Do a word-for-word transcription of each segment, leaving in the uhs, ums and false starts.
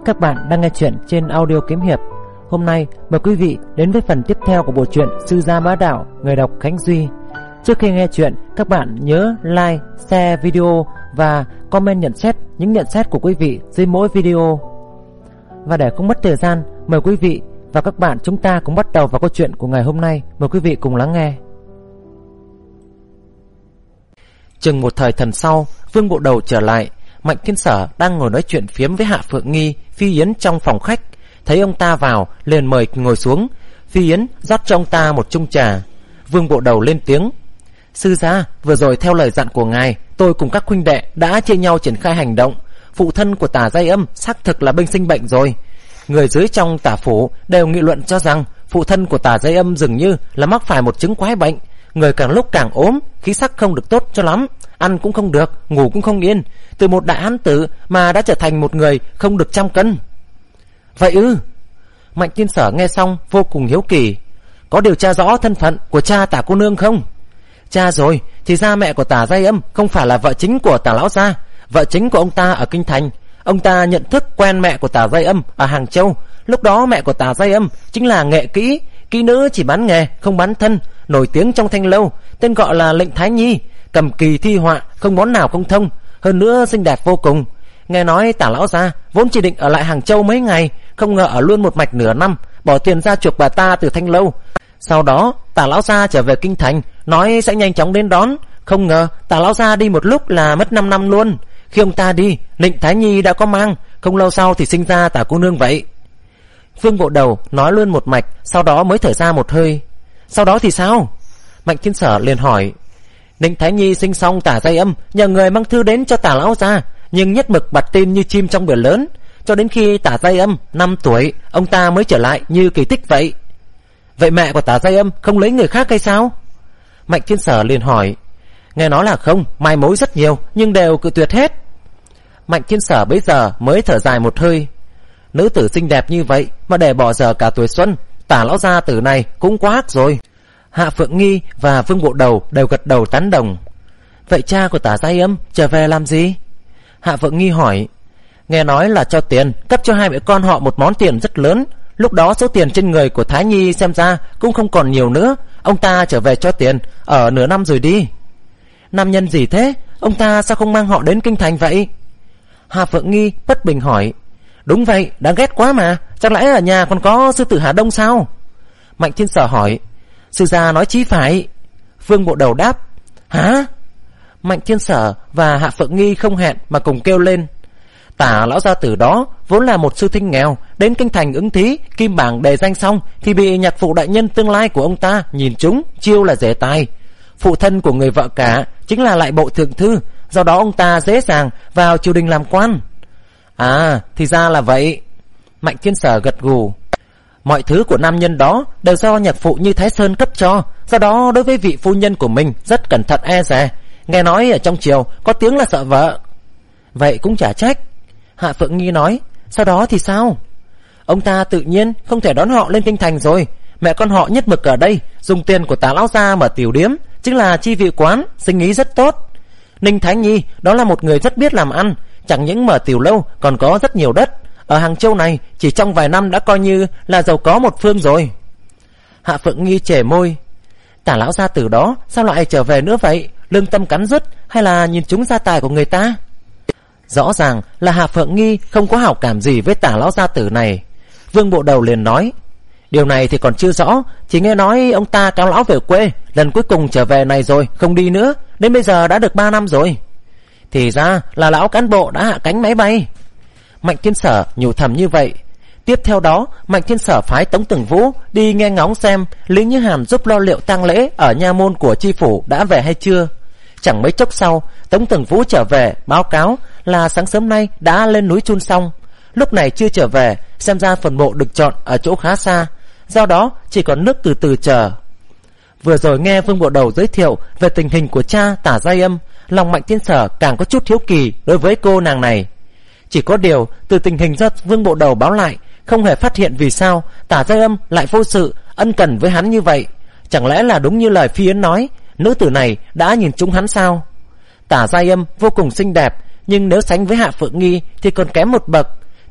Các bạn đang nghe chuyện trên audio kiếm hiệp. Hôm nay mời quý vị đến với phần tiếp theo của bộ truyện Sư Gia Bá Đạo, người đọc Khánh Duy. Trước khi nghe chuyện, các bạn nhớ like, share video và comment nhận xét những nhận xét của quý vị dưới mỗi video. Và để không mất thời gian, mời quý vị và các bạn chúng ta cùng bắt đầu vào câu chuyện của ngày hôm nay. Mời quý vị cùng lắng nghe. Chừng một thời thần sau, Vương Bộ Đầu trở lại. Mạnh Thiên Sở đang ngồi nói chuyện phiếm với Hạ Phượng Nghi, Phi Yến trong phòng khách. Thấy ông ta vào, liền mời ngồi xuống. Phi Yến rót cho ông ta một chung trà. Vương Bộ Đầu lên tiếng: Sư gia, vừa rồi theo lời dặn của ngài, tôi cùng các huynh đệ đã chia nhau triển khai hành động. Phụ thân của Tả Giai Âm xác thực là binh sinh bệnh rồi. Người dưới trong Tả phủ đều nghị luận cho rằng phụ thân của Tả Giai Âm dường như là mắc phải một chứng quái bệnh. Người càng lúc càng ốm, khí sắc không được tốt cho lắm, ăn cũng không được, ngủ cũng không yên. Từ một đại hán tử mà đã trở thành một người không được trăm cân. Vậy ư? Mạnh Thiên Sở nghe xong vô cùng hiếu kỳ. Có điều tra rõ thân phận của cha Tả cô nương không? Cha rồi, thì ra mẹ của Tả Giai Âm không phải là vợ chính của Tả lão gia. Vợ chính của ông ta ở Kinh Thành. Ông ta nhận thức quen mẹ của Tả Giai Âm ở Hàng Châu. Lúc đó mẹ của Tả Giai Âm chính là nghệ kỹ, kỹ nữ chỉ bán nghề không bán thân, nổi tiếng trong Thanh Lâu, tên gọi là Lệnh Thái Nhi, cầm kỳ thi họa, không món nào không thông, hơn nữa xinh đẹp vô cùng. Nghe nói Tả lão gia vốn chỉ định ở lại Hàng Châu mấy ngày, không ngờ ở luôn một mạch nửa năm, bỏ tiền ra chuộc bà ta từ Thanh Lâu. Sau đó Tả lão gia trở về Kinh Thành, nói sẽ nhanh chóng đến đón. Không ngờ Tả lão gia đi một lúc là mất năm năm luôn. Khi ông ta đi, Lệnh Thái Nhi đã có mang, không lâu sau thì sinh ra Tả cô nương vậy. Vương Bộ Đầu nói luôn một mạch, sau đó mới thở ra một hơi. Sau đó thì sao? Mạnh Thiên Sở liền hỏi. Lệnh Thái Nhi sinh xong Tả Giai Âm nhờ người mang thư đến cho Tả lão gia, nhưng nhất mực bặt tin như chim trong biển lớn, cho đến khi Tả Giai Âm năm tuổi, ông ta mới trở lại như kỳ tích vậy. Vậy mẹ của Tả Giai Âm không lấy người khác hay sao? Mạnh Thiên Sở liền hỏi. Nghe nói là không, mai mối rất nhiều nhưng đều cự tuyệt hết. Mạnh Thiên Sở bấy giờ mới thở dài một hơi. Nữ tử xinh đẹp như vậy mà để bỏ giờ cả tuổi xuân, Tả lão gia tử này cũng quá ác rồi. Hạ Phượng Nghi và Vương Bộ Đầu đều gật đầu tán đồng. Vậy cha của Tả Giai Âm trở về làm gì? Hạ Phượng Nghi hỏi. Nghe nói là cho tiền, cấp cho hai mẹ con họ một món tiền rất lớn. Lúc đó số tiền trên người của Thái Nhi xem ra cũng không còn nhiều nữa. Ông ta trở về cho tiền, ở nửa năm rồi đi. Nam nhân gì thế? Ông ta sao không mang họ đến Kinh Thành vậy? Hạ Phượng Nghi bất bình hỏi. Đúng vậy, đáng ghét quá mà. Chắc lẽ ở nhà còn có sư tử Hà Đông sao? Mạnh Thiên Sở hỏi. Sư gia nói chí phải. Vương Bộ Đầu đáp. Hả? Mạnh Thiên Sở và Hạ Phượng Nghi không hẹn mà cùng kêu lên. Tả lão gia tử đó vốn là một sư thinh nghèo, đến Kinh Thành ứng thí, kim bảng đề danh xong thì bị nhạc phụ đại nhân tương lai của ông ta nhìn trúng, chiêu là rể tài. Phụ thân của người vợ cả chính là lại bộ thượng thư, do đó ông ta dễ dàng vào triều đình làm quan. À, thì ra là vậy. Mạnh Thiên Sở gật gù. Mọi thứ của nam nhân đó đều do nhạc phụ Như Thái Sơn cấp cho, do đó đối với vị phu nhân của mình rất cẩn thận e dè. Nghe nói ở trong triều có tiếng là sợ vợ. Vậy cũng chả trách. Hạ Phượng Nghi nói. Sau đó thì sao? Ông ta tự nhiên không thể đón họ lên Kinh Thành rồi. Mẹ con họ nhất mực ở đây, dùng tiền của Tả lão gia mở tiểu điếm, chính là chi vị quán, sinh ý rất tốt. Ninh Thái Nhi đó là một người rất biết làm ăn, chẳng những mở tiểu lâu còn có rất nhiều đất. Ở Hàng Châu này chỉ trong vài năm đã coi như là giàu có một phương rồi. Hạ Phượng Nghi chề môi. Tả lão gia tử đó sao lại trở về nữa vậy? Lương tâm cắn rứt hay là nhìn trúng gia tài của người ta? Rõ ràng là Hạ Phượng Nghi không có hảo cảm gì với Tả lão gia tử này. Vương Bộ Đầu liền nói. Điều này thì còn chưa rõ, chỉ nghe nói ông ta cáo lão về quê, lần cuối cùng trở về này rồi, không đi nữa, đến bây giờ đã được ba năm rồi. Thì ra là lão cán bộ đã hạ cánh máy bay. Mạnh Thiên Sở nhủ thầm như vậy. Tiếp theo đó, Mạnh Thiên Sở phái Tống Tưởng Vũ đi nghe ngóng xem Lý Như Hàm giúp lo liệu tang lễ ở nha môn của chi phủ đã về hay chưa. Chẳng mấy chốc sau, Tống Tưởng Vũ trở về báo cáo là sáng sớm nay đã lên núi chôn xong. Lúc này chưa trở về, xem ra phần mộ được chọn ở chỗ khá xa, do đó chỉ còn nước từ từ chờ. Vừa rồi nghe Vương Bộ Đầu giới thiệu về tình hình của cha Tả Giai Âm, lòng Mạnh Thiên Sở càng có chút hiếu kỳ đối với cô nàng này. Chỉ có điều từ tình hình do Vương Bộ Đầu báo lại, không hề phát hiện vì sao Tả Giai Âm lại vô sự ân cần với hắn như vậy. Chẳng lẽ là đúng như lời Phi Yến nói, nữ tử này đã nhìn trúng hắn sao? Tả Giai Âm vô cùng xinh đẹp, nhưng nếu sánh với Hạ Phượng Nghi thì còn kém một bậc.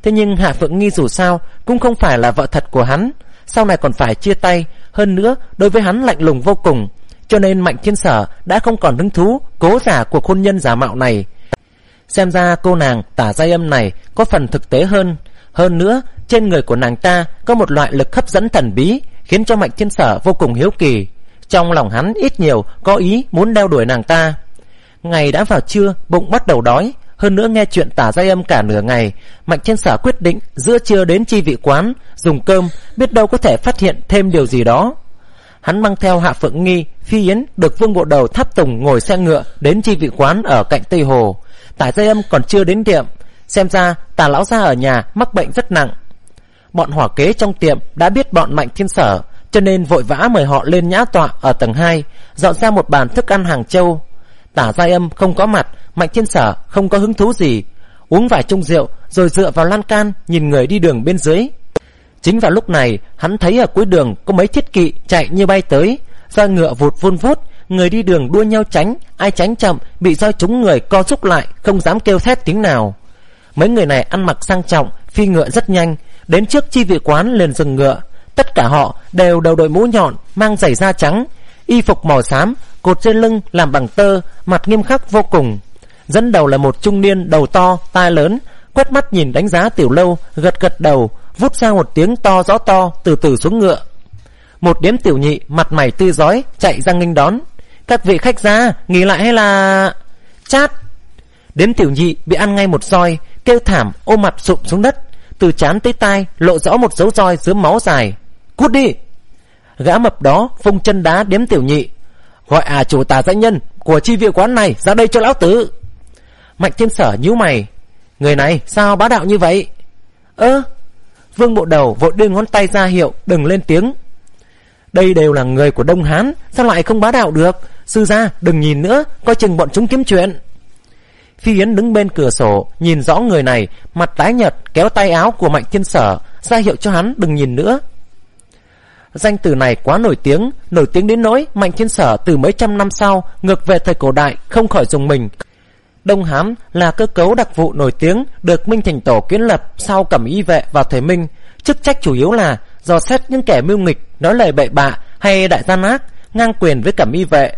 Thế nhưng Hạ Phượng Nghi dù sao cũng không phải là vợ thật của hắn, sau này còn phải chia tay, hơn nữa đối với hắn lạnh lùng vô cùng, cho nên Mạnh Thiên Sở đã không còn hứng thú cố giả cuộc hôn nhân giả mạo này. Xem ra cô nàng Tả Giai Âm này có phần thực tế hơn. Hơn nữa trên người của nàng ta có một loại lực hấp dẫn thần bí, khiến cho Mạnh Thiên Sở vô cùng hiếu kỳ. Trong lòng hắn ít nhiều có ý muốn đeo đuổi nàng ta. Ngày đã vào trưa, bụng bắt đầu đói, hơn nữa nghe chuyện Tả Giai Âm cả nửa ngày, Mạnh Thiên Sở quyết định giữa trưa đến chi vị quán dùng cơm, biết đâu có thể phát hiện thêm điều gì đó. Hắn mang theo Hạ Phượng Nghi, Phi Yến được Vương Bộ Đầu tháp tùng ngồi xe ngựa đến chi vị quán ở cạnh Tây Hồ. Tả Giai Âm còn chưa đến tiệm, xem ra Tả lão gia ở nhà mắc bệnh rất nặng. Bọn hỏa kế trong tiệm đã biết bọn Mạnh Thiên Sở, cho nên vội vã mời họ lên nhã tọa ở tầng hai, dọn ra một bàn thức ăn hàng châu. Tả Giai Âm không có mặt, Mạnh Thiên Sở không có hứng thú gì, uống vài chung rượu rồi dựa vào lan can nhìn người đi đường bên dưới. Chính vào lúc này, hắn thấy ở cuối đường có mấy thiết kỵ chạy như bay tới, roi ngựa vụt vun vút, người đi đường đua nhau tránh, ai tránh chậm bị roi trúng người co rúm lại, không dám kêu thét tiếng nào. Mấy người này ăn mặc sang trọng, phi ngựa rất nhanh, đến trước chi vị quán liền dừng ngựa. Tất cả họ đều đầu đội mũ nhọn, mang giày da trắng, y phục màu xám, cột trên lưng làm bằng tơ, mặt nghiêm khắc vô cùng. Dẫn đầu là một trung niên đầu to, tai lớn, quét mắt nhìn đánh giá Tiểu Lâu, gật gật đầu, vút ra một tiếng to rõ to, từ từ xuống ngựa. Một điếm tiểu nhị mặt mày tươi rói chạy ra nghênh đón. Các vị khách ra, nghỉ lại hay là... Chát! Điếm tiểu nhị bị ăn ngay một roi, kêu thảm ôm mặt sụp xuống đất, từ trán tới tai lộ rõ một dấu roi dưới máu dài. Cút đi! Gã mập đó vung chân đá điếm tiểu nhị. Gọi à chủ Tả Giai Nhân của chi viện quán này ra đây cho lão tử. Mạnh Thiên Sở nhíu mày, người này sao bá đạo như vậy? Ơ, Vương Bộ Đầu vội đưa ngón tay ra hiệu đừng lên tiếng. Đây đều là người của Đông Hán, sao lại không bá đạo được? Sư gia đừng nhìn nữa, coi chừng bọn chúng kiếm chuyện. Phi Yến đứng bên cửa sổ nhìn rõ người này, mặt tái nhợt kéo tay áo của Mạnh Thiên Sở ra hiệu cho hắn đừng nhìn nữa. Danh từ này quá nổi tiếng, nổi tiếng đến nỗi Mạnh Thiên Sở từ mấy trăm năm sau ngược về thời cổ đại không khỏi dùng mình. Đông Hán là cơ cấu đặc vụ nổi tiếng được Minh Thành Tổ kiến lập sau Cẩm Y vệ vào thời Minh, chức trách chủ yếu là dò xét những kẻ mưu nghịch, nói lời bậy bạ hay đại gian ác, ngang quyền với Cẩm Y vệ.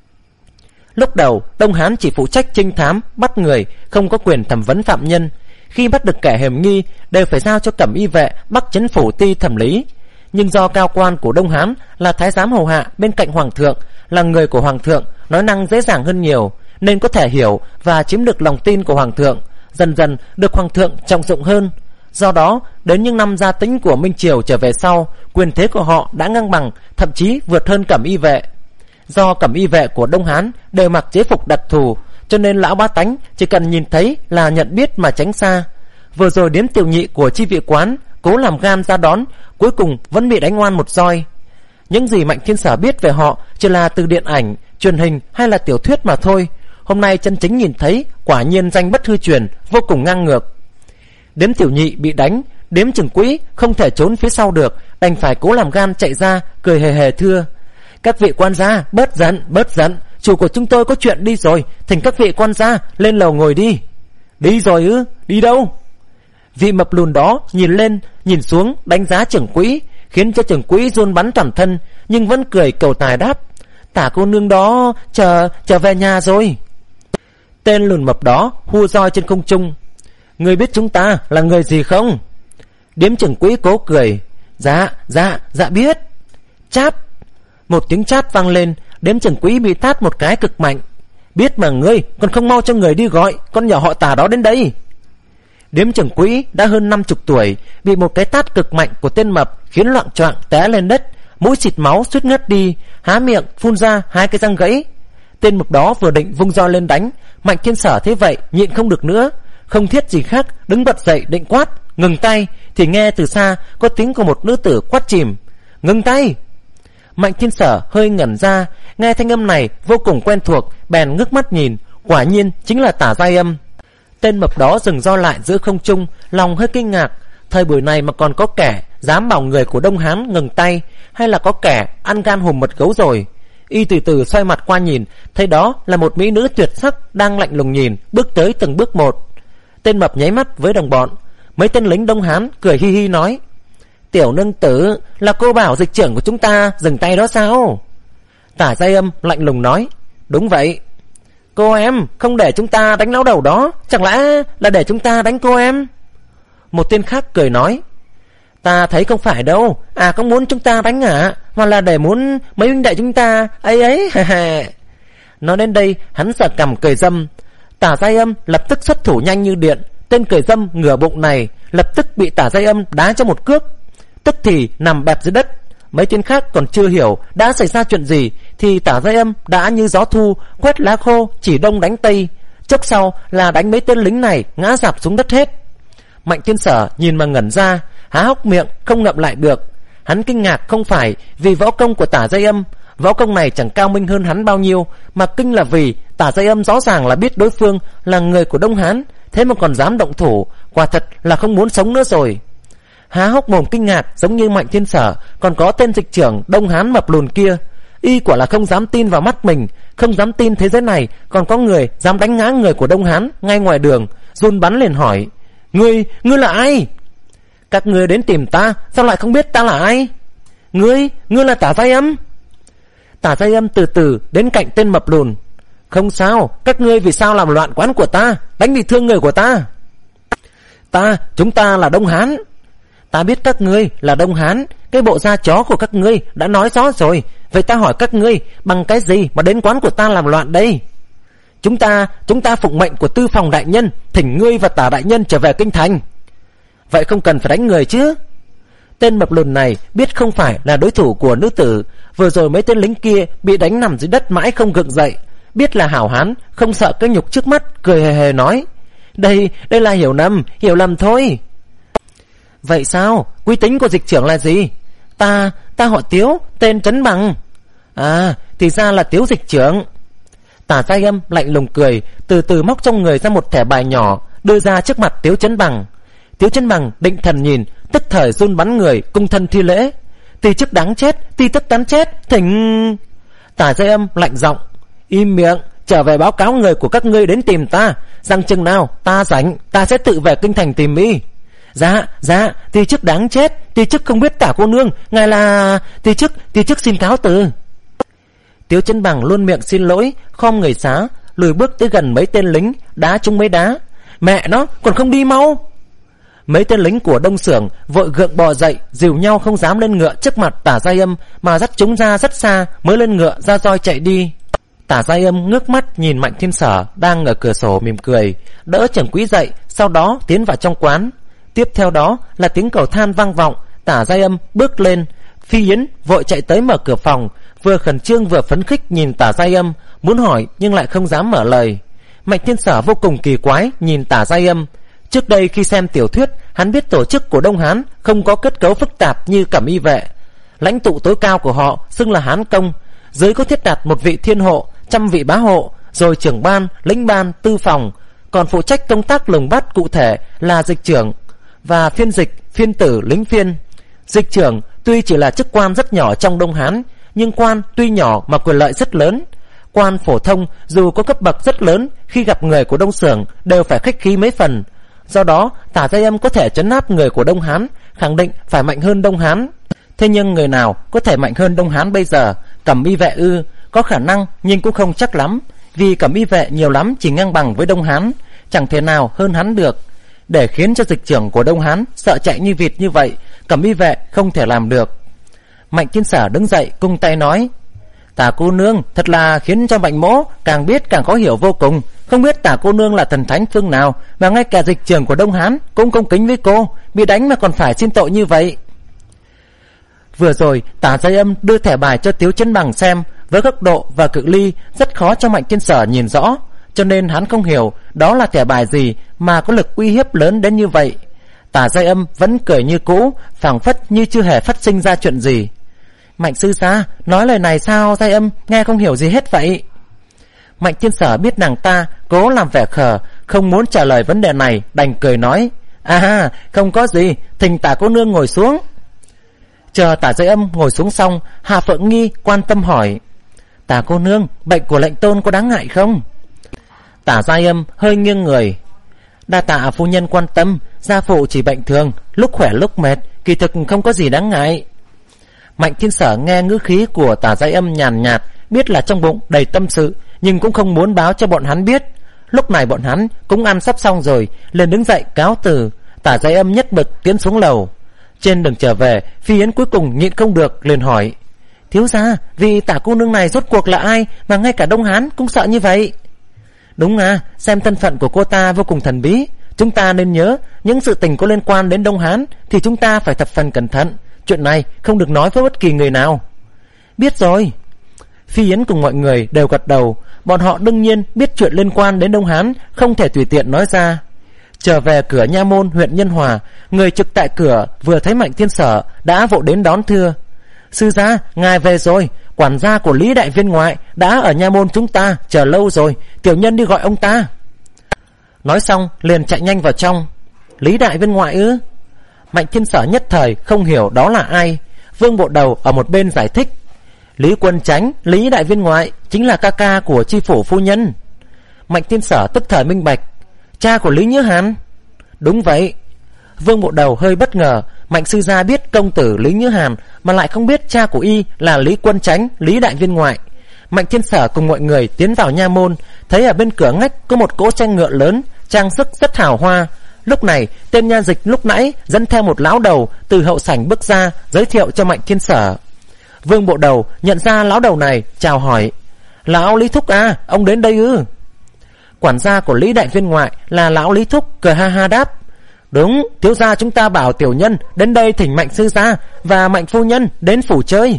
Lúc đầu Đông Hán chỉ phụ trách trinh thám, bắt người, không có quyền thẩm vấn phạm nhân. Khi bắt được kẻ hiểm nghi đều phải giao cho Cẩm Y vệ Bắc Chấn Phủ Ti thẩm lý. Nhưng do cao quan của Đông Hán là thái giám hầu hạ bên cạnh hoàng thượng, là người của hoàng thượng, nói năng dễ dàng hơn nhiều, nên có thể hiểu và chiếm được lòng tin của hoàng thượng, dần dần được hoàng thượng trọng dụng hơn. Do đó đến những năm Gia Tĩnh của Minh Triều trở về sau, quyền thế của họ đã ngang bằng, thậm chí vượt hơn Cẩm Y vệ. Do Cẩm Y vệ của Đông Hán đều mặc chế phục đặc thù, cho nên lão bá tánh chỉ cần nhìn thấy là nhận biết mà tránh xa. Vừa rồi điếm tiểu nhị của chi viện quán cố làm gan ra đón, cuối cùng vẫn bị đánh ngoan một roi. Những gì Mạnh Thiên Sở biết về họ chỉ là từ điện ảnh, truyền hình hay là tiểu thuyết mà thôi. Hôm nay chân chính nhìn thấy, quả nhiên danh bất hư truyền, vô cùng ngang ngược. Điếm tiểu nhị bị đánh, điếm trưởng quỹ không thể trốn phía sau được, đành phải cố làm gan chạy ra, cười hề hề thưa: các vị quan gia bớt giận, bớt giận, chủ của chúng tôi có chuyện đi rồi, thỉnh các vị quan gia lên lầu ngồi đi. Đi rồi ư? Đi đâu? Vị mập lùn đó nhìn lên, nhìn xuống, đánh giá trưởng quỹ, khiến cho trưởng quỹ run bắn toàn thân, nhưng vẫn cười cầu tài đáp: Tả cô nương đó chờ chờ về nhà rồi. Tên lùn mập đó hù roi trên không trung: người biết chúng ta là người gì không? Điếm trưởng quỹ cố cười: dạ dạ dạ biết. Chát! Một tiếng chát vang lên, điếm trưởng quỹ bị tát một cái cực mạnh. Biết mà ngươi còn không mau cho người đi gọi con nhỏ họ Tả đó đến đây. Điếm trưởng quỹ đã hơn năm chục tuổi, bị một cái tát cực mạnh của tên mập khiến loạng choạng té lên đất, mũi xịt máu suýt ngất đi, há miệng phun ra hai cái răng gãy. Tên mập đó vừa định vung roi lên đánh, Mạnh Thiên Sở thế vậy nhịn không được nữa, không thiết gì khác đứng bật dậy định quát ngừng tay, thì nghe từ xa có tiếng của một nữ tử quát chìm: ngừng tay! Mạnh Thiên Sở hơi ngẩn ra, nghe thanh âm này vô cùng quen thuộc, bèn ngước mắt nhìn, quả nhiên chính là Tả Giai Âm. Tên mập đó dừng roi lại giữa không trung, lòng hơi kinh ngạc, thời buổi này mà còn có kẻ dám bảo người của Đông Hán ngừng tay, hay là có kẻ ăn gan hùm mật gấu rồi. Y từ từ xoay mặt qua nhìn, thấy đó là một mỹ nữ tuyệt sắc đang lạnh lùng nhìn, bước tới từng bước một. Tên mập nháy mắt với đồng bọn: Mấy tên lính Đông Hán cười hi hi nói: Tiểu nương tử, là cô bảo dịch trưởng của chúng ta dừng tay đó sao? Tả Giai Âm lạnh lùng nói: Đúng vậy. Cô em không để chúng ta đánh lão đầu đó, chẳng lẽ là để chúng ta đánh cô em? Một tên khác cười nói: Ta thấy không phải đâu, à không muốn chúng ta đánh à, mà là để muốn mấy huynh đệ chúng ta ấy ấy. Nói đến đây hắn sờ cằm cười dâm. Tả Giai Âm lập tức xuất thủ nhanh như điện. Tên cười dâm ngửa bụng này lập tức bị Tả Giai Âm đá cho một cước, tức thì nằm bẹp dưới đất. Mấy tên khác còn chưa hiểu đã xảy ra chuyện gì thì Tả Giai Âm đã như gió thu quét lá khô, chỉ đông đánh tây, chốc sau là đánh mấy tên lính này ngã rạp xuống đất hết. Mạnh Thiên Sở nhìn mà ngẩn ra, há hốc miệng không ngậm lại được. Hắn kinh ngạc không phải vì võ công của Tả Giai Âm, võ công này chẳng cao minh hơn hắn bao nhiêu, mà kinh là vì Tả Giai Âm rõ ràng là biết đối phương là người của Đông Hán, thế mà còn dám động thủ, quả thật là không muốn sống nữa rồi. Há hốc mồm kinh ngạc giống như Mạnh Thiên Sở còn có tên dịch trưởng Đông Hán mập lùn kia. Y quả là không dám tin vào mắt mình, không dám tin thế giới này còn có người dám đánh ngã người của Đông Hán ngay ngoài đường. Run bắn liền hỏi: Ngươi, ngươi là ai? Các ngươi đến tìm ta, sao lại không biết ta là ai? Ngươi, ngươi là Tả Giai Âm. Tả Giai Âm từ từ đến cạnh tên mập lùn. Không sao, các ngươi vì sao làm loạn quán của ta, đánh bị thương người của ta? Ta, chúng ta là Đông Hán. Ta biết các ngươi là Đông Hán, cái bộ da chó của các ngươi đã nói rõ rồi. Vậy ta hỏi các ngươi, bằng cái gì mà đến quán của ta làm loạn đây? Chúng ta, chúng ta phụng mệnh của Tư Phòng đại nhân, thỉnh ngươi và Tả đại nhân trở về kinh thành. Vậy không cần phải đánh người chứ? Tên mập lùn này biết không phải là đối thủ của nữ tử. Vừa rồi mấy tên lính kia bị đánh nằm dưới đất mãi không gượng dậy, biết là hảo hán, không sợ cái nhục trước mắt, cười hề hề nói: Đây, đây là hiểu lầm, hiểu lầm thôi. Vậy sao? Uy tín của dịch trưởng là gì? Ta, ta họ Tiếu, tên Trấn Bằng. À, thì ra là Tiếu dịch trưởng. Tả Giai Âm lạnh lùng cười, từ từ móc trong người ra một thẻ bài nhỏ, đưa ra trước mặt Tiếu Trấn Bằng. Tiếu Trấn Bằng định thần nhìn, tức thời run bắn người, cung thân thi lễ: Ti chức đáng chết, ti tức đáng chết, thỉnh. Tả Giai Âm lạnh giọng: Im miệng, trở về báo cáo người của các ngươi đến tìm ta, rằng chừng nào ta rảnh, ta sẽ tự về kinh thành tìm y. Dạ, dạ, ti chức đáng chết, ti chức không biết Tả cô nương, ngài là... Ti chức, ti chức xin cáo từ. Tiếu Trấn Bằng luôn miệng xin lỗi, khom người xá, lùi bước tới gần mấy tên lính, đá trúng mấy đá. Mẹ nó, còn không đi mau. Mấy tên lính của Đông Xưởng vội gượng bò dậy, dìu nhau không dám lên ngựa trước mặt Tả Giai Âm, mà dắt chúng ra rất xa mới lên ngựa ra roi chạy đi. Tả Giai Âm ngước mắt nhìn Mạnh Thiên Sở đang ở cửa sổ mỉm cười, đỡ Trưởng Quý dậy, sau đó tiến vào trong quán. Tiếp theo đó là tiếng cầu than vang vọng. Tả Giai Âm bước lên, Phi Yến vội chạy tới mở cửa phòng, vừa khẩn trương vừa phấn khích nhìn Tả Giai Âm, muốn hỏi nhưng lại không dám mở lời. Mạnh Thiên Sở vô cùng kỳ quái nhìn Tả Giai Âm. Trước đây khi xem tiểu thuyết, hắn biết tổ chức của Đông Hán không có kết cấu phức tạp như Cẩm Y vệ. Lãnh tụ tối cao của họ xưng là Hán Công, dưới có thiết đặt một vị thiên hộ, trăm vị bá hộ, rồi trưởng ban, lĩnh ban, tư phòng, còn phụ trách công tác lùng bắt cụ thể là dịch trưởng và phiên dịch, phiên tử, lính phiên. Dịch trưởng tuy chỉ là chức quan rất nhỏ trong Đông Hán, nhưng quan tuy nhỏ mà quyền lợi rất lớn. Quan phổ thông dù có cấp bậc rất lớn, khi gặp người của Đông Xưởng đều phải khách khí mấy phần. Do đó Tả Giai Âm có thể trấn áp người của Đông Hán, khẳng định phải mạnh hơn Đông Hán. Thế nhưng người nào có thể mạnh hơn Đông Hán bây giờ? Cẩm Y vệ ư? Có khả năng nhưng cũng không chắc lắm, vì Cẩm Y vệ nhiều lắm chỉ ngang bằng với Đông Hán, chẳng thể nào hơn hắn được. Để khiến cho dịch trưởng của Đông Hán sợ chạy như vịt như vậy, Cẩm Y vệ không thể làm được. Mạnh Thiên Sở đứng dậy cung tay nói: Tả cô nương thật là khiến cho Mạnh mỗ càng biết càng khó hiểu vô cùng. Không biết Tả cô nương là thần thánh phương nào mà ngay cả dịch trưởng của Đông Hán cũng cung kính với cô, bị đánh mà còn phải xin tội như vậy. Vừa rồi Tả Giai Âm đưa thẻ bài cho Tiếu Trấn Bằng xem, với góc độ và cự ly rất khó cho Mạnh Thiên Sở nhìn rõ, cho nên hắn không hiểu đó là thẻ bài gì mà có lực uy hiếp lớn đến như vậy. Tả Giai Âm vẫn cười như cũ, phảng phất như chưa hề phát sinh ra chuyện gì. Mạnh sư gia, nói lời này sao Giai Âm nghe không hiểu gì hết vậy? Mạnh Thiên Sở biết nàng ta cố làm vẻ khờ, không muốn trả lời vấn đề này, đành cười nói: À, không có gì, thỉnh Tả cô nương ngồi xuống. Chờ Tả Giai Âm ngồi xuống xong, Hạ Phượng Nghi quan tâm hỏi: Tả cô nương, bệnh của lệnh tôn có đáng ngại không? Tả Giai Âm hơi nghiêng người: Đa tạ phu nhân quan tâm, Gia phụ chỉ bệnh thường, lúc khỏe lúc mệt, kỳ thực không có gì đáng ngại. Mạnh Thiên Sở nghe ngữ khí của Tả Giai Âm nhàn nhạt, biết là trong bụng đầy tâm sự, nhưng cũng không muốn báo cho bọn hắn biết. Lúc này bọn hắn cũng ăn sắp xong rồi, liền đứng dậy cáo từ. Tả Giai Âm nhất bực tiến xuống lầu. Trên đường trở về, Phi Yến cuối cùng nhịn không được liền hỏi: thiếu gia, vì Tả cô nương này rốt cuộc là ai mà ngay cả Đông Hán cũng sợ như vậy? Đúng à, xem thân phận của cô ta vô cùng thần bí. Chúng ta nên nhớ, những sự tình có liên quan đến Đông Hán thì chúng ta phải thập phần cẩn thận. Chuyện này không được nói với bất kỳ người nào. Biết rồi. Phi Yến cùng mọi người đều gật đầu. Bọn họ đương nhiên biết chuyện liên quan đến Đông Hán không thể tùy tiện nói ra. Trở về cửa nha môn huyện Nhân Hòa, người trực tại cửa vừa thấy Mạnh Thiên Sở đã vội đến đón thưa: sư gia, ngài về rồi. Quản gia của Lý đại viên ngoại đã ở nha môn chúng ta chờ lâu rồi, tiểu nhân đi gọi ông ta. Nói xong liền chạy nhanh vào trong. Lý đại viên ngoại ư? Mạnh Thiên Sở nhất thời không hiểu đó là ai. Vương Bộ Đầu ở một bên giải thích: Lý Quân Chánh, Lý đại viên ngoại chính là ca ca của chi phủ phu nhân. Mạnh Thiên Sở tức thời minh bạch: cha của Lý Nhữ Hàn? Đúng vậy. Vương Bộ Đầu hơi bất ngờ, Mạnh sư gia biết công tử Lý Nhữ Hàn mà lại không biết cha của y là Lý Quân Chánh, Lý đại viên ngoại. Mạnh Thiên Sở cùng mọi người tiến vào nha môn, thấy ở bên cửa ngách có một cỗ xe ngựa lớn, trang sức rất hào hoa. Lúc này tên nha dịch lúc nãy dẫn theo một lão đầu từ hậu sảnh bước ra, giới thiệu cho Mạnh Thiên Sở. Vương Bộ Đầu nhận ra lão đầu này, chào hỏi: lão Lý thúc à, ông đến đây ư? Quản gia của Lý đại viên ngoại là lão Lý thúc cười ha ha đáp: đúng, thiếu gia chúng ta bảo tiểu nhân đến đây thỉnh Mạnh sư gia và Mạnh phu nhân đến phủ chơi.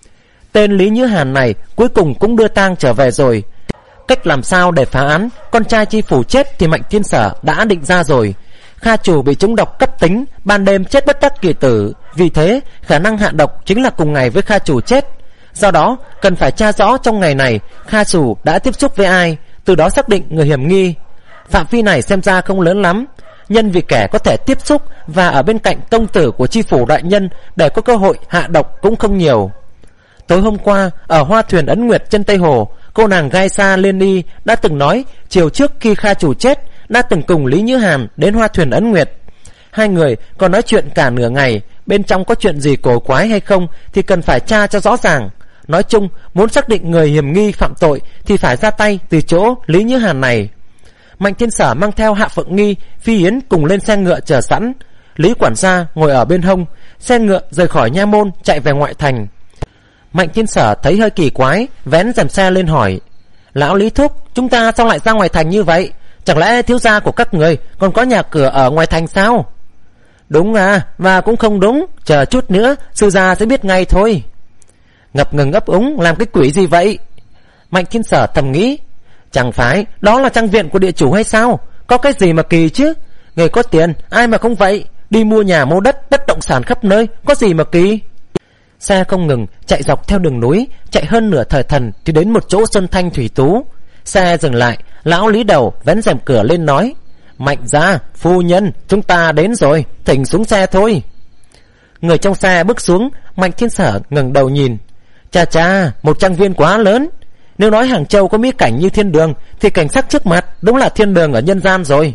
Tên Lý Nhữ Hàn này cuối cùng cũng đưa tang trở về rồi. Cách làm sao để phá án con trai chi phủ chết thì Mạnh Thiên Sở đã định ra rồi. Kha chủ bị trúng độc cấp tính, ban đêm chết bất đắc kỳ tử, vì thế khả năng hạ độc chính là cùng ngày với Kha chủ chết. Do đó cần phải tra rõ trong ngày này Kha chủ đã tiếp xúc với ai, từ đó xác định người hiểm nghi. Phạm vi này xem ra không lớn lắm, nhân vì kẻ có thể tiếp xúc và ở bên cạnh công tử của chi phủ đại nhân để có cơ hội hạ độc cũng không nhiều. Tối hôm qua ở Hoa Thuyền Ấn Nguyệt chân Tây Hồ, cô nàng Gai Sa Liên Y đã từng nói chiều trước khi Kha chủ chết đã từng cùng Lý Nhữ Hàn đến Hoa Thuyền Ấn Nguyệt. Hai người còn nói chuyện cả nửa ngày, bên trong có chuyện gì cổ quái hay không thì cần phải tra cho rõ ràng. Nói chung, muốn xác định người hiểm nghi phạm tội thì phải ra tay từ chỗ Lý Nhữ Hàn này. Mạnh Thiên Sở mang theo Hạ Phượng Nghi, Phi Yến cùng lên xe ngựa chờ sẵn. Lý quản gia ngồi ở bên hông, xe ngựa rời khỏi nha môn chạy về ngoại thành. Mạnh Thiên Sở thấy hơi kỳ quái, vén rèm xe lên hỏi: lão Lý thúc, chúng ta sao lại ra ngoài thành như vậy? Chẳng lẽ thiếu gia của các người còn có nhà cửa ở ngoài thành sao? Đúng à, và cũng không đúng, chờ chút nữa sư gia sẽ biết ngay thôi. Ngập ngừng ấp úng làm cái quỷ gì vậy? Mạnh Thiên Sở thầm nghĩ: chẳng phải đó là trang viện của địa chủ hay sao? Có cái gì mà kỳ chứ? Người có tiền ai mà không vậy, đi mua nhà mua đất, bất động sản khắp nơi, có gì mà kỳ? Xe không ngừng chạy dọc theo đường núi, chạy hơn nửa thời thần thì đến một chỗ sơn thanh thủy tú. Xe dừng lại, lão Lý Đầu vén rèm cửa lên nói: Mạnh gia, phu nhân, chúng ta đến rồi, thỉnh xuống xe thôi. Người trong xe bước xuống. Mạnh Thiên Sở ngẩng đầu nhìn: cha cha, một trang viên quá lớn. Nếu nói Hàng Châu có mỹ cảnh như thiên đường thì cảnh sắc trước mặt đúng là thiên đường ở nhân gian rồi.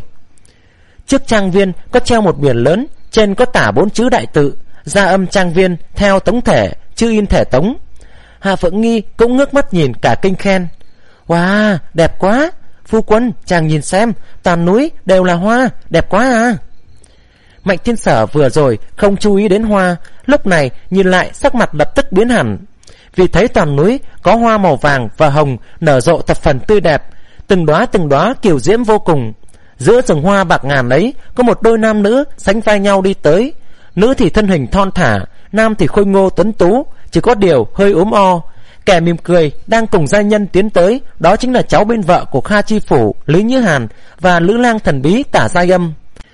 Trước trang viên có treo một biển lớn, trên có tả bốn chữ đại tự: gia âm trang viên theo tống thể, chữ in thể tống. Hạ Phượng Nghi cũng ngước mắt nhìn cả kinh khen: wow, đẹp quá. Phu quân, chàng nhìn xem, toàn núi đều là hoa, đẹp quá à. Mạnh Thiên Sở vừa rồi không chú ý đến hoa, lúc này nhìn lại sắc mặt lập tức biến hẳn. Vì thấy toàn núi có hoa màu vàng và hồng nở rộ thập phần tươi đẹp, từng đóa từng đóa kiều diễm vô cùng. Giữa rừng hoa bạc ngàn ấy có một đôi nam nữ sánh vai nhau đi tới. Nữ thì thân hình thon thả, nam thì khôi ngô tuấn tú, chỉ có điều hơi ốm o. Kẻ mỉm cười đang cùng gia nhân tiến tới, đó chính là cháu bên vợ của Kha chi phủ Lý Nhữ Hàn và lữ lang thần bí Tả Giai Âm.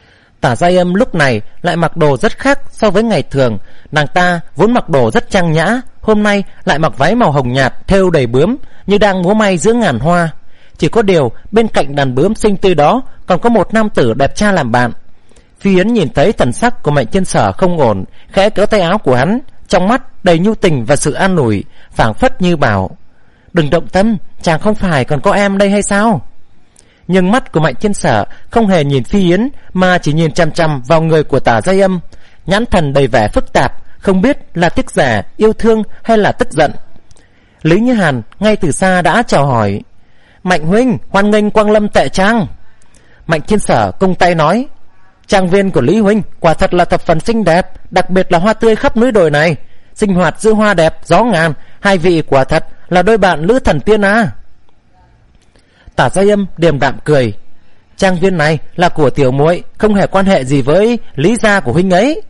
Tả Giai Âm lúc này lại mặc đồ rất khác so với ngày thường. Nàng ta vốn mặc đồ rất trang nhã, hôm nay lại mặc váy màu hồng nhạt thêu đầy bướm, như đang múa may giữa ngàn hoa. Chỉ có điều bên cạnh đàn bướm xinh tươi đó còn có một nam tử đẹp trai làm bạn. Phi Yến nhìn thấy thần sắc của Mạnh Thiên Sở không ổn, khẽ kéo tay áo của hắn, trong mắt đầy nhu tình và sự an ủi, phảng phất như bảo: đừng động tâm, chàng không phải còn có em đây hay sao? Nhưng mắt của Mạnh Thiên Sở không hề nhìn Phi Yến, mà chỉ nhìn chằm chằm vào người của Tả Giai Âm, nhãn thần đầy vẻ phức tạp, không biết là tiếc rẻ, yêu thương hay là tức giận. Lý Như Hàn ngay từ xa đã chào hỏi: Mạnh huynh, hoan nghênh quang lâm Tệ Trang. Mạnh Thiên Sở cung tay nói: trang viên của Lý huynh quả thật là thập phần xinh đẹp, đặc biệt là hoa tươi khắp núi đồi này, sinh hoạt giữa hoa đẹp gió ngàn, hai vị quả thật là đôi bạn lữ thần tiên à. Tả Giai Âm điềm đạm cười: trang viên này là của tiểu muội, không hề quan hệ gì với Lý gia của huynh ấy.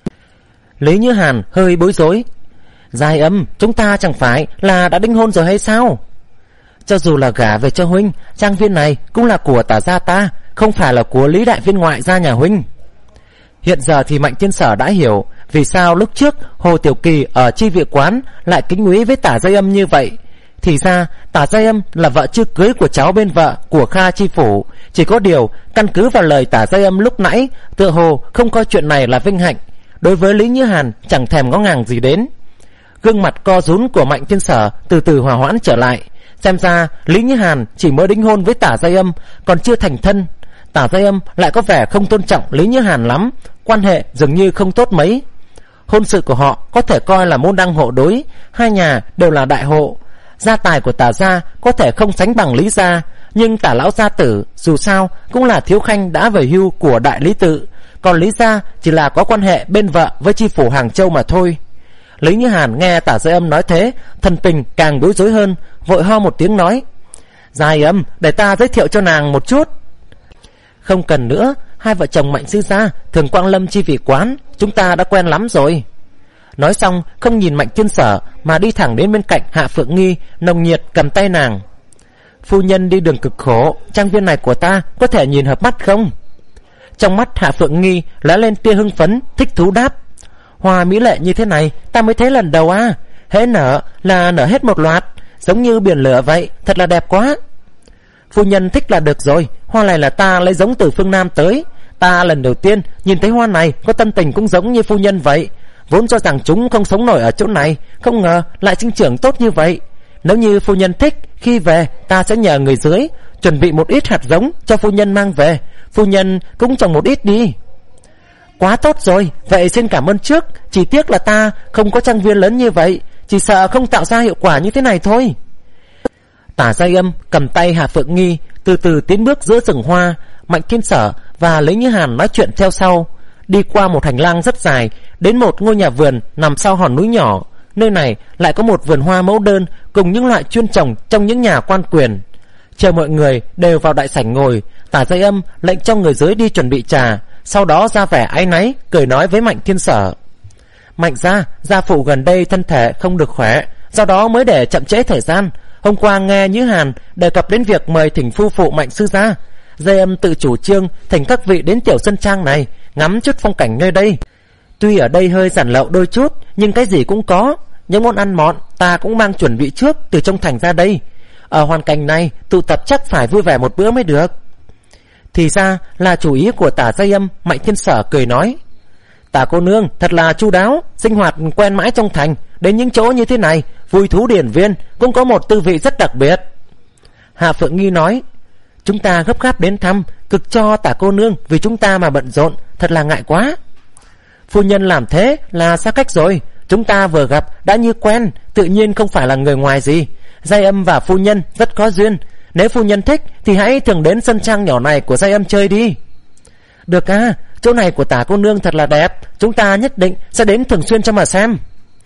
Lý Như Hàn hơi bối rối: Giai Âm, chúng ta chẳng phải là đã đính hôn rồi hay sao? Cho dù là gả về cho huynh, trang viên này cũng là của Tả gia ta, không phải là của Lý đại viên ngoại gia nhà huynh. Hiện giờ thì Mạnh Thiên Sở đã hiểu vì sao lúc trước Hồ Tiểu Kỳ ở chi viện quán lại kính úy với Tả Giai Âm như vậy. Thì ra Tả Giai Âm là vợ chưa cưới của cháu bên vợ của Kha chi phủ. Chỉ có điều căn cứ vào lời Tả Giai Âm lúc nãy, tựa hồ không coi chuyện này là vinh hạnh. Đối với Lý Như Hàn chẳng thèm ngó ngàng gì đến. Gương mặt co rúm của Mạnh Thiên Sở từ từ hòa hoãn trở lại. Xem ra Lý Như Hàn chỉ mới đính hôn với Tả Giai Âm, còn chưa thành thân. Tả Giai Âm lại có vẻ không tôn trọng Lý Như Hàn lắm, quan hệ dường như không tốt mấy. Hôn sự của họ có thể coi là môn đăng hộ đối, hai nhà đều là đại hộ. Gia tài của Tả gia có thể không sánh bằng Lý gia, nhưng Tả lão gia tử dù sao cũng là thiếu khanh đã về hưu của đại lý tự, còn Lý gia chỉ là có quan hệ bên vợ với chi phủ Hàng Châu mà thôi. Lý Như Hàn nghe Tả Giai Âm nói thế, thần tình càng bối rối hơn, vội ho một tiếng nói: Giai Âm, để ta giới thiệu cho nàng một chút. Không cần nữa, hai vợ chồng Mạnh sư gia thường quang lâm chi vị quán, chúng ta đã quen lắm rồi. Nói xong không nhìn Mạnh Thiên Sở mà đi thẳng đến bên cạnh Hạ Phượng Nghi, nồng nhiệt cầm tay nàng: Phu nhân đi đường cực khổ, trang viên này của ta có thể nhìn hợp mắt không? Trong mắt Hạ Phượng Nghi lóe lên tia hưng phấn, thích thú đáp: Hoa mỹ lệ như thế này ta mới thấy lần đầu à, hễ nở là nở hết một loạt, giống như biển lửa vậy, thật là đẹp quá. Phu nhân thích là được rồi, hoa này là ta lấy giống từ phương Nam tới. Ta lần đầu tiên nhìn thấy hoa này có tâm tình cũng giống như phu nhân vậy, vốn cho rằng chúng không sống nổi ở chỗ này, không ngờ lại sinh trưởng tốt như vậy. Nếu như phu nhân thích, khi về ta sẽ nhờ người dưới chuẩn bị một ít hạt giống cho phu nhân mang về, phu nhân cũng trồng một ít đi. Quá tốt rồi, vậy xin cảm ơn trước, chỉ tiếc là ta không có trang viên lớn như vậy, chỉ sợ không tạo ra hiệu quả như thế này thôi. Tả Giai Âm cầm tay Hạ Phượng Nghi từ từ tiến bước giữa rừng hoa. Mạnh Thiên Sở và Lý Như Hàn nói chuyện theo sau, đi qua một hành lang rất dài, đến một ngôi nhà vườn nằm sau hòn núi nhỏ. Nơi này lại có một vườn hoa mẫu đơn cùng những loại chuyên trồng trong những nhà quan quyền. Chờ mọi người đều vào đại sảnh ngồi, Tả Giai Âm lệnh cho người dưới đi chuẩn bị trà, sau đó ra vẻ áy náy cười nói với Mạnh Thiên Sở: Mạnh gia, gia phụ gần đây thân thể không được khỏe, do đó mới để chậm trễ thời gian. Hôm qua nghe Như Hàn đề cập đến việc mời thỉnh phu phụ Mạnh sư gia, Giai Âm tự chủ trương thỉnh các vị đến tiểu sân trang này ngắm chút phong cảnh nơi đây. Tuy ở đây hơi giản lậu đôi chút, nhưng cái gì cũng có. Những món ăn mọn ta cũng mang chuẩn bị trước từ trong thành ra đây. Ở hoàn cảnh này tụ tập chắc phải vui vẻ một bữa mới được. Thì ra là chủ ý của Tả Giai Âm. Mạnh Thiên Sở cười nói: Tả cô nương thật là chu đáo, sinh hoạt quen mãi trong thành, đến những chỗ như thế này, vui thú điển viên cũng có một tư vị rất đặc biệt. Hạ Phượng Nghi nói: Chúng ta gấp gáp đến thăm, cực cho Tả cô nương vì chúng ta mà bận rộn, thật là ngại quá. Phu nhân làm thế là xa cách rồi, chúng ta vừa gặp đã như quen, tự nhiên không phải là người ngoài gì. Giai Âm và phu nhân rất có duyên, nếu phu nhân thích thì hãy thường đến sân trang nhỏ này của Giai Âm chơi đi. Được à, chỗ này của Tả cô nương thật là đẹp, chúng ta nhất định sẽ đến thường xuyên cho mà xem.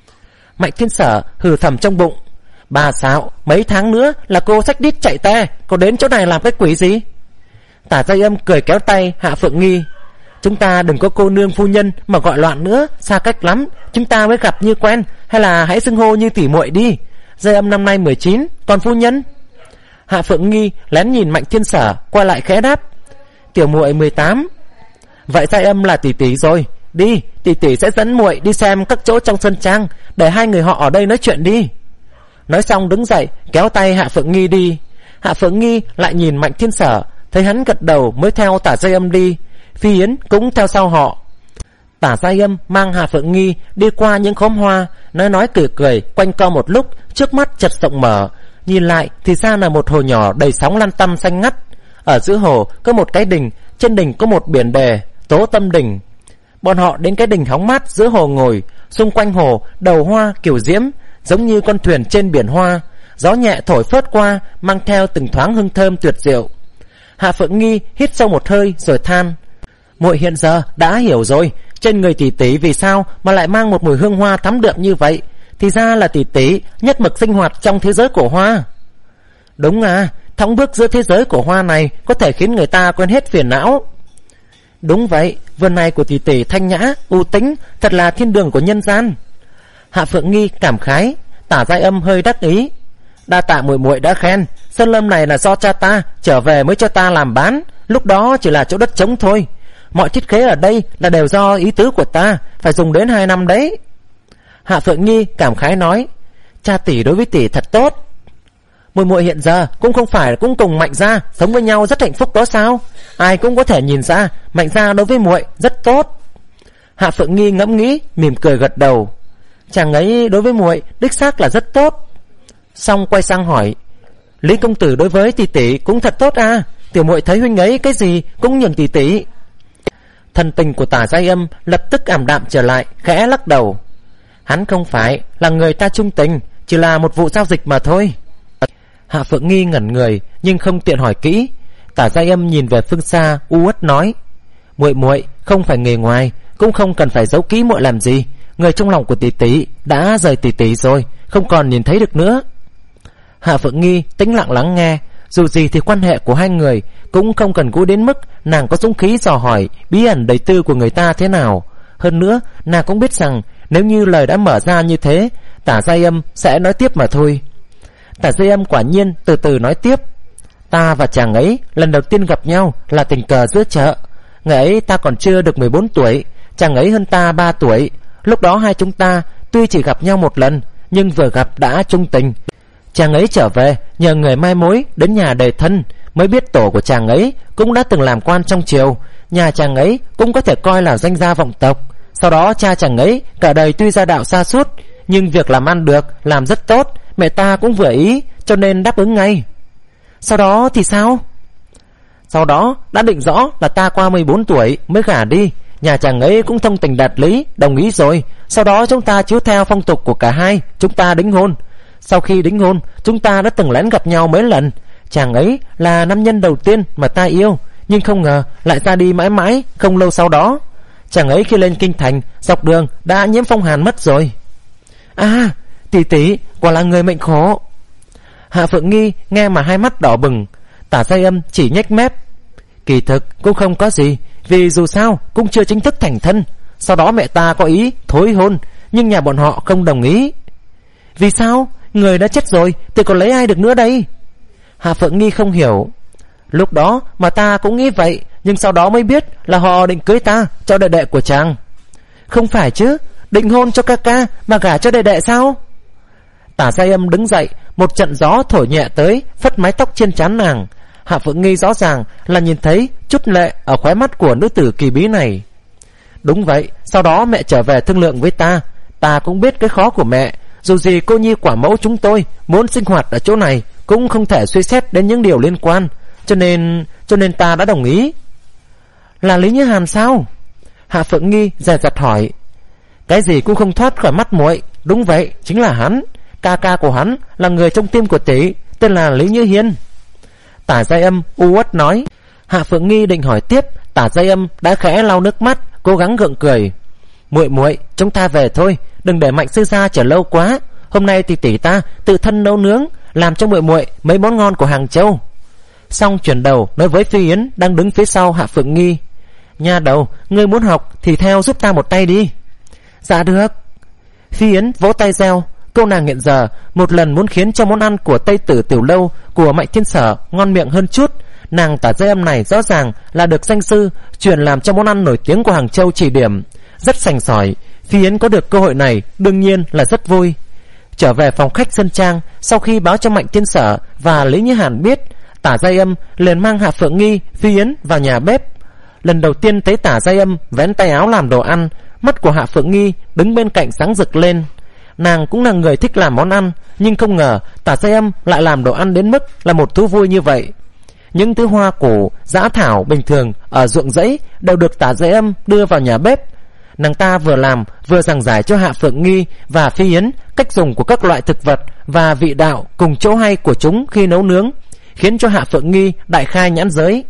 Mạnh Thiên Sở hừ thầm trong bụng: Bà xạo, mấy tháng nữa là cô xách đít chạy te, cô đến chỗ này làm cái quỷ gì? Tả Giai Âm cười kéo tay Hạ Phượng Nghi: Chúng ta đừng có cô nương phu nhân mà gọi loạn nữa, xa cách lắm, chúng ta mới gặp như quen, hay là hãy xưng hô như tỉ muội đi. Giai Âm năm nay mười chín, còn phu nhân? Hạ Phượng Nghi lén nhìn Mạnh Thiên Sở, qua lại khẽ đáp: Tiểu muội mười tám. Vậy Giai Âm là tỷ tỷ rồi, đi, tỷ tỷ sẽ dẫn muội đi xem các chỗ trong sân trang, để hai người họ ở đây nói chuyện đi. Nói xong đứng dậy kéo tay Hạ Phượng Nghi đi. Hạ Phượng Nghi lại nhìn Mạnh Thiên Sở, thấy hắn gật đầu mới theo Tả Giai Âm đi. Phi Yến cũng theo sau họ. Tả Giai Âm mang Hạ Phượng Nghi đi qua những khóm hoa, nói nói cười cười quanh co một lúc, trước mắt chợt rộng mở, nhìn lại thì ra là một hồ nhỏ đầy sóng lăn tăn xanh ngắt. Ở giữa hồ có một cái đình, trên đình có một biển đề Tố Tâm Đình. Bọn họ đến cái đình hóng mát giữa hồ ngồi, xung quanh hồ đầu hoa kiểu diễm, giống như con thuyền trên biển hoa. Gió nhẹ thổi phớt qua, mang theo từng thoáng hương thơm tuyệt diệu. Hạ Phượng Nghi hít sâu một hơi rồi than: muội hiện giờ đã hiểu rồi, trên người tỷ tỷ vì sao mà lại mang một mùi hương hoa thắm đượm như vậy. Thì ra là tỷ tỷ nhất mực sinh hoạt trong thế giới của hoa. Đúng à, thõng bước giữa thế giới của hoa này có thể khiến người ta quên hết phiền não. Đúng vậy, vườn này của tỷ tỷ thanh nhã, u tĩnh, thật là thiên đường của nhân gian. Hạ Phượng Nghi cảm khái. Tả Giai Âm hơi đắc ý: đa tạ muội muội đã khen, sơn lâm này là do cha ta trở về mới cho ta làm bán, lúc đó chỉ là chỗ đất trống thôi. Mọi thiết kế ở đây là đều do ý tứ của ta, phải dùng đến hai năm đấy. Hạ Phượng Nghi cảm khái nói: cha tỷ đối với tỷ thật tốt. Muội muội hiện giờ cũng không phải cũng cùng Mạnh gia sống với nhau rất hạnh phúc đó sao? Ai cũng có thể nhìn ra Mạnh gia đối với muội rất tốt. Hạ Phượng Nghi ngẫm nghĩ, mỉm cười gật đầu. Chàng ấy đối với muội đích xác là rất tốt. Xong quay sang hỏi: Lý công tử đối với tỷ tỷ cũng thật tốt à? Tiểu muội thấy huynh ấy cái gì cũng nhường tỷ tỷ. Thần tình của Tả Giai Âm lập tức ảm đạm trở lại, khẽ lắc đầu. Hắn không phải là người ta trung tình, chỉ là một vụ giao dịch mà thôi. Hạ Phượng Nghi ngẩn người nhưng không tiện hỏi kỹ. Tả Giai Âm nhìn về phương xa, u uất nói: muội muội không phải người ngoài, cũng không cần phải giấu kỹ muội làm gì. Người trong lòng của tỷ tỷ đã rời tỷ tỷ rồi, không còn nhìn thấy được nữa. Hạ Phượng Nghi tĩnh lặng lắng nghe. Dù gì thì quan hệ của hai người cũng không cần gũi đến mức nàng có dũng khí dò hỏi bí ẩn đầy tư của người ta thế nào. Hơn nữa nàng cũng biết rằng nếu như lời đã mở ra như thế, Tả Giai Âm sẽ nói tiếp mà thôi. Tả Giai Âm quả nhiên từ từ nói tiếp: ta và chàng ấy lần đầu tiên gặp nhau là tình cờ giữa chợ. Ngày ấy ta còn chưa được mười bốn tuổi, chàng ấy hơn ta ba tuổi. Lúc đó hai chúng ta tuy chỉ gặp nhau một lần, nhưng vừa gặp đã chung tình. Chàng ấy trở về nhờ người mai mối đến nhà đề thân, mới biết tổ của chàng ấy cũng đã từng làm quan trong triều, nhà chàng ấy cũng có thể coi là danh gia vọng tộc. Sau đó cha chàng ấy cả đời tuy gia đạo sa sút, nhưng việc làm ăn được, làm rất tốt, mẹ ta cũng vừa ý, cho nên đáp ứng ngay. Sau đó thì sao? Sau đó đã định rõ là ta qua mười bốn tuổi mới gả đi, nhà chàng ấy cũng thông tình đạt lý, đồng ý rồi. Sau đó chúng ta chiếu theo phong tục của cả hai, chúng ta đính hôn. Sau khi đính hôn, chúng ta đã từng lén gặp nhau mấy lần. Chàng ấy là nam nhân đầu tiên mà ta yêu, nhưng không ngờ lại ra đi mãi mãi. Không lâu sau đó, chàng ấy khi lên kinh thành, dọc đường đã nhiễm phong hàn mất rồi. À, tỷ tỷ quả là người mệnh khổ. Hạ Phượng Nghi nghe mà hai mắt đỏ bừng. Tả Giai Âm chỉ nhếch mép: kỳ thực cũng không có gì, vì dù sao cũng chưa chính thức thành thân. Sau đó mẹ ta có ý thối hôn, nhưng nhà bọn họ không đồng ý. Vì sao? Người đã chết rồi thì còn lấy ai được nữa đây? Hạ Phượng Nghi không hiểu. Lúc đó mà ta cũng nghĩ vậy, nhưng sau đó mới biết là họ định cưới ta cho đệ đệ của chàng. Không phải chứ, định hôn cho ca ca mà gả cho đệ đệ sao? Tả Giai Âm đứng dậy, một trận gió thổi nhẹ tới, phất mái tóc trên trán nàng. Hạ Phượng Nghi rõ ràng là nhìn thấy chút lệ ở khóe mắt của nữ tử kỳ bí này. Đúng vậy, sau đó mẹ trở về thương lượng với ta. Ta cũng biết cái khó của mẹ. Dù gì cô nhi quả mẫu chúng tôi muốn sinh hoạt ở chỗ này cũng không thể suy xét đến những điều liên quan, Cho nên cho nên ta đã đồng ý. Là Lý Như Hàn sao? Hạ Phượng Nghi dè dặt hỏi. Cái gì cũng không thoát khỏi mắt muội. Đúng vậy, chính là hắn. Ca ca của hắn là người trong tim của tỷ, tên là Lý Như Hiên. Tả Giai Âm u uất nói. Hạ Phượng Nghi định hỏi tiếp, Tả Giai Âm đã khẽ lau nước mắt, cố gắng gượng cười. Muội muội, chúng ta về thôi, đừng để Mạnh sư gia chờ lâu quá. Hôm nay thì tỷ ta tự thân nấu nướng, làm cho muội muội mấy món ngon của Hàng Châu. Xong chuyển đầu nói với Phi Yến đang đứng phía sau Hạ Phượng Nghi. Nha đầu, ngươi muốn học thì theo giúp ta một tay đi. Dạ được. Phi Yến vỗ tay reo. Cô nàng hiện giờ một lần muốn khiến cho món ăn của Tây Tử Tiểu Lâu của Mạnh Thiên Sở ngon miệng hơn chút. Nàng Tả Giai Âm này rõ ràng là được danh sư truyền làm cho món ăn nổi tiếng của Hàng Châu chỉ điểm, rất sành sỏi. Phi Yến có được cơ hội này đương nhiên là rất vui. Trở về phòng khách Sơn Trang, sau khi báo cho Mạnh Thiên Sở và Lý Như Hàn biết, Tả Giai Âm liền mang Hạ Phượng Nghi, Phi Yến vào nhà bếp. Lần đầu tiên thấy Tả Giai Âm vén tay áo làm đồ ăn, mắt của Hạ Phượng Nghi đứng bên cạnh sáng rực lên. Nàng cũng là người thích làm món ăn, nhưng không ngờ Tả Giai Âm lại làm đồ ăn đến mức là một thú vui như vậy. Những thứ hoa củ, dã thảo bình thường ở ruộng rẫy đều được Tả Dây Âm đưa vào nhà bếp. Nàng ta vừa làm vừa giảng giải cho Hạ Phượng Nghi và Phi Yến cách dùng của các loại thực vật và vị đạo cùng chỗ hay của chúng khi nấu nướng, khiến cho Hạ Phượng Nghi đại khai nhãn giới.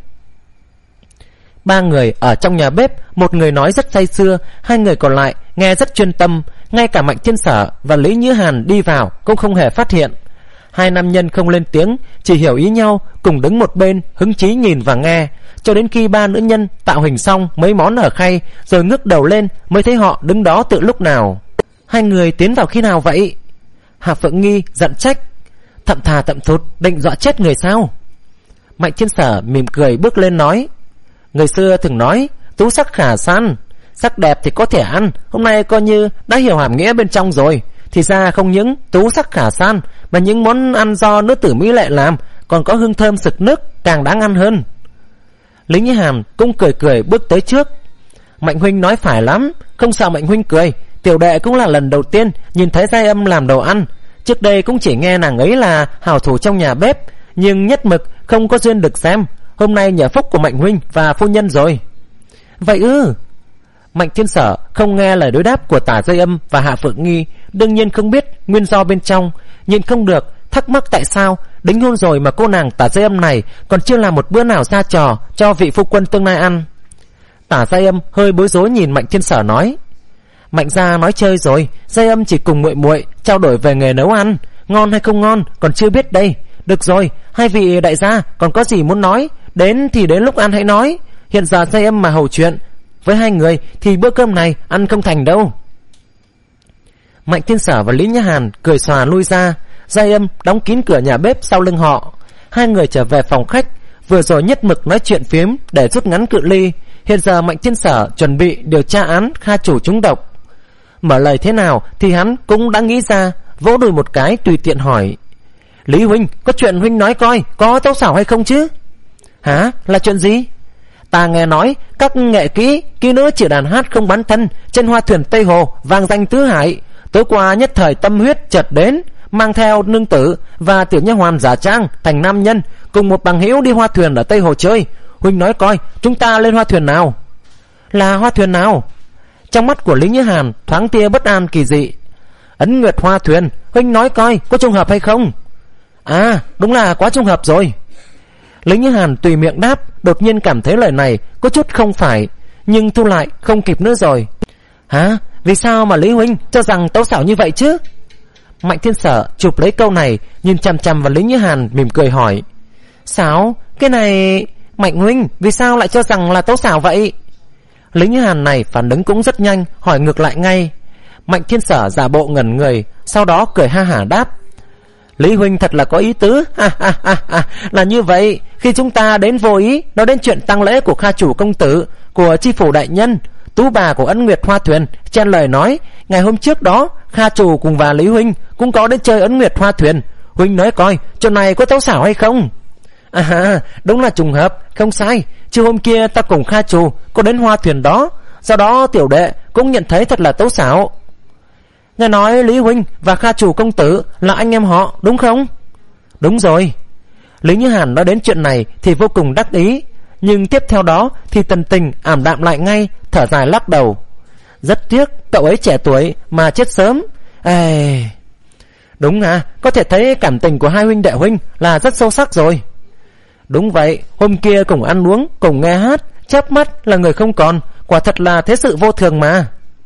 Ba người ở trong nhà bếp, một người nói rất say sưa, hai người còn lại nghe rất chuyên tâm. Ngay cả Mạnh Thiên Sở và Lý Như Hàn đi vào cũng không hề phát hiện. Hai nam nhân không lên tiếng, chỉ hiểu ý nhau, cùng đứng một bên hứng chí nhìn và nghe, cho đến khi ba nữ nhân tạo hình xong mấy món ở khay rồi ngước đầu lên mới thấy họ đứng đó từ lúc nào. Hai người tiến vào khi nào vậy? Hạ Phượng Nghi giận trách. Thậm thà thậm thụt, định dọa chết người sao? Mạnh Thiên Sở mỉm cười bước lên nói, người xưa thường nói tú sắc khả san, sắc đẹp thì có thể ăn, hôm nay coi như đã hiểu hàm nghĩa bên trong rồi. Thì ra không những tú sắc khả san, mà những món ăn do nữ tử mỹ lệ làm còn có hương thơm sực nức, càng đáng ăn hơn. Lý Như Hàn cũng cười cười bước tới trước. Mạnh huynh nói phải lắm, không sợ Mạnh huynh cười. Tiểu đệ cũng là lần đầu tiên nhìn thấy Giai Âm làm đồ ăn. Trước đây cũng chỉ nghe nàng ấy là hảo thủ trong nhà bếp, nhưng nhất mực không có duyên được xem. Hôm nay nhờ phúc của Mạnh huynh và phu nhân rồi. Vậy ư? Mạnh Thiên Sở không nghe lời đối đáp của Tả Dây Âm và Hạ Phượng Nghi, đương nhiên không biết nguyên do bên trong, nhìn không được thắc mắc tại sao đính hôn rồi mà cô nàng Tả Dây Âm này còn chưa làm một bữa nào ra trò cho vị phu quân tương lai ăn. Tả Dây Âm hơi bối rối nhìn Mạnh Thiên Sở nói, Mạnh gia nói chơi rồi, Dây Âm chỉ cùng muội muội trao đổi về nghề nấu ăn, ngon hay không ngon còn chưa biết đây. Được rồi, hai vị đại gia còn có gì muốn nói, đến thì đến lúc ăn hãy nói. Hiện giờ Dây Âm mà hầu chuyện với hai người thì bữa cơm này ăn không thành đâu. Mạnh Thiên Sở và Lý Nhã Hàn cười xòa lui ra. Giai Âm đóng kín cửa nhà bếp sau lưng họ. Hai người trở về phòng khách. Vừa rồi nhất mực nói chuyện phiếm để rút ngắn cự ly. Hiện giờ Mạnh Thiên Sở chuẩn bị điều tra án Kha chủ trúng độc. Mở lời thế nào thì hắn cũng đã nghĩ ra, vỗ đùi một cái tùy tiện hỏi, Lý huynh, có chuyện huynh nói coi, có tấu xảo hay không chứ? Hả? Là chuyện gì? Ta nghe nói các nghệ kỹ kỹ nữ chỉ đàn hát không bán thân trên hoa thuyền Tây Hồ vang danh tứ hải. Tối qua nhất thời tâm huyết chợt đến, mang theo nương tử và tiểu nha hoàn giả trang thành nam nhân, cùng một bằng hữu đi hoa thuyền ở Tây Hồ chơi. Huynh nói coi, chúng ta lên hoa thuyền nào? Là hoa thuyền nào? Trong mắt của Lý Như Hàn thoáng tia bất an kỳ dị. Ấn Nguyệt hoa thuyền, huynh nói coi có trùng hợp hay không? À, đúng là quá trùng hợp rồi. Lý Như Hàn tùy miệng đáp, đột nhiên cảm thấy lời này có chút không phải, nhưng thu lại không kịp nữa rồi. Hả? Vì sao mà Lý huynh cho rằng tấu xảo như vậy chứ? Mạnh Thiên Sở chụp lấy câu này, nhìn chằm chằm vào Lý Như Hàn mỉm cười hỏi, Sao? Cái này... Mạnh huynh vì sao lại cho rằng là tấu xảo vậy? Lý Như Hàn này phản ứng cũng rất nhanh, hỏi ngược lại ngay. Mạnh Thiên Sở giả bộ ngẩn người, sau đó cười ha hả đáp, Lý huynh thật là có ý tứ. Ha, ha, ha, ha. Là như vậy, khi chúng ta đến vô ý nói đến chuyện tang lễ của Kha chủ công tử, của chi phủ đại nhân, tú bà của Ấn Nguyệt hoa thuyền chen lời nói, ngày hôm trước đó Kha chủ cùng và Lý huynh cũng có đến chơi Ấn Nguyệt hoa thuyền. Huynh nói coi, chỗ này có tấu xảo hay không? À, đúng là trùng hợp, không sai. Chứ hôm kia ta cùng Kha chủ có đến hoa thuyền đó, do đó tiểu đệ cũng nhận thấy thật là tấu xảo. Nghe nói Lý huynh và Kha chủ công tử là anh em họ, đúng không? Đúng rồi. Lý Như Hàn nói đến chuyện này thì vô cùng đắc ý, nhưng tiếp theo đó thì tần tình ảm đạm lại ngay, thở dài lắc đầu. Rất tiếc cậu ấy trẻ tuổi mà chết sớm. Ê... Đúng à, có thể thấy cảm tình của hai huynh đệ huynh là rất sâu sắc rồi. Đúng vậy, hôm kia cùng ăn uống, cùng nghe hát, chớp mắt là người không còn, quả thật là thế sự vô thường mà.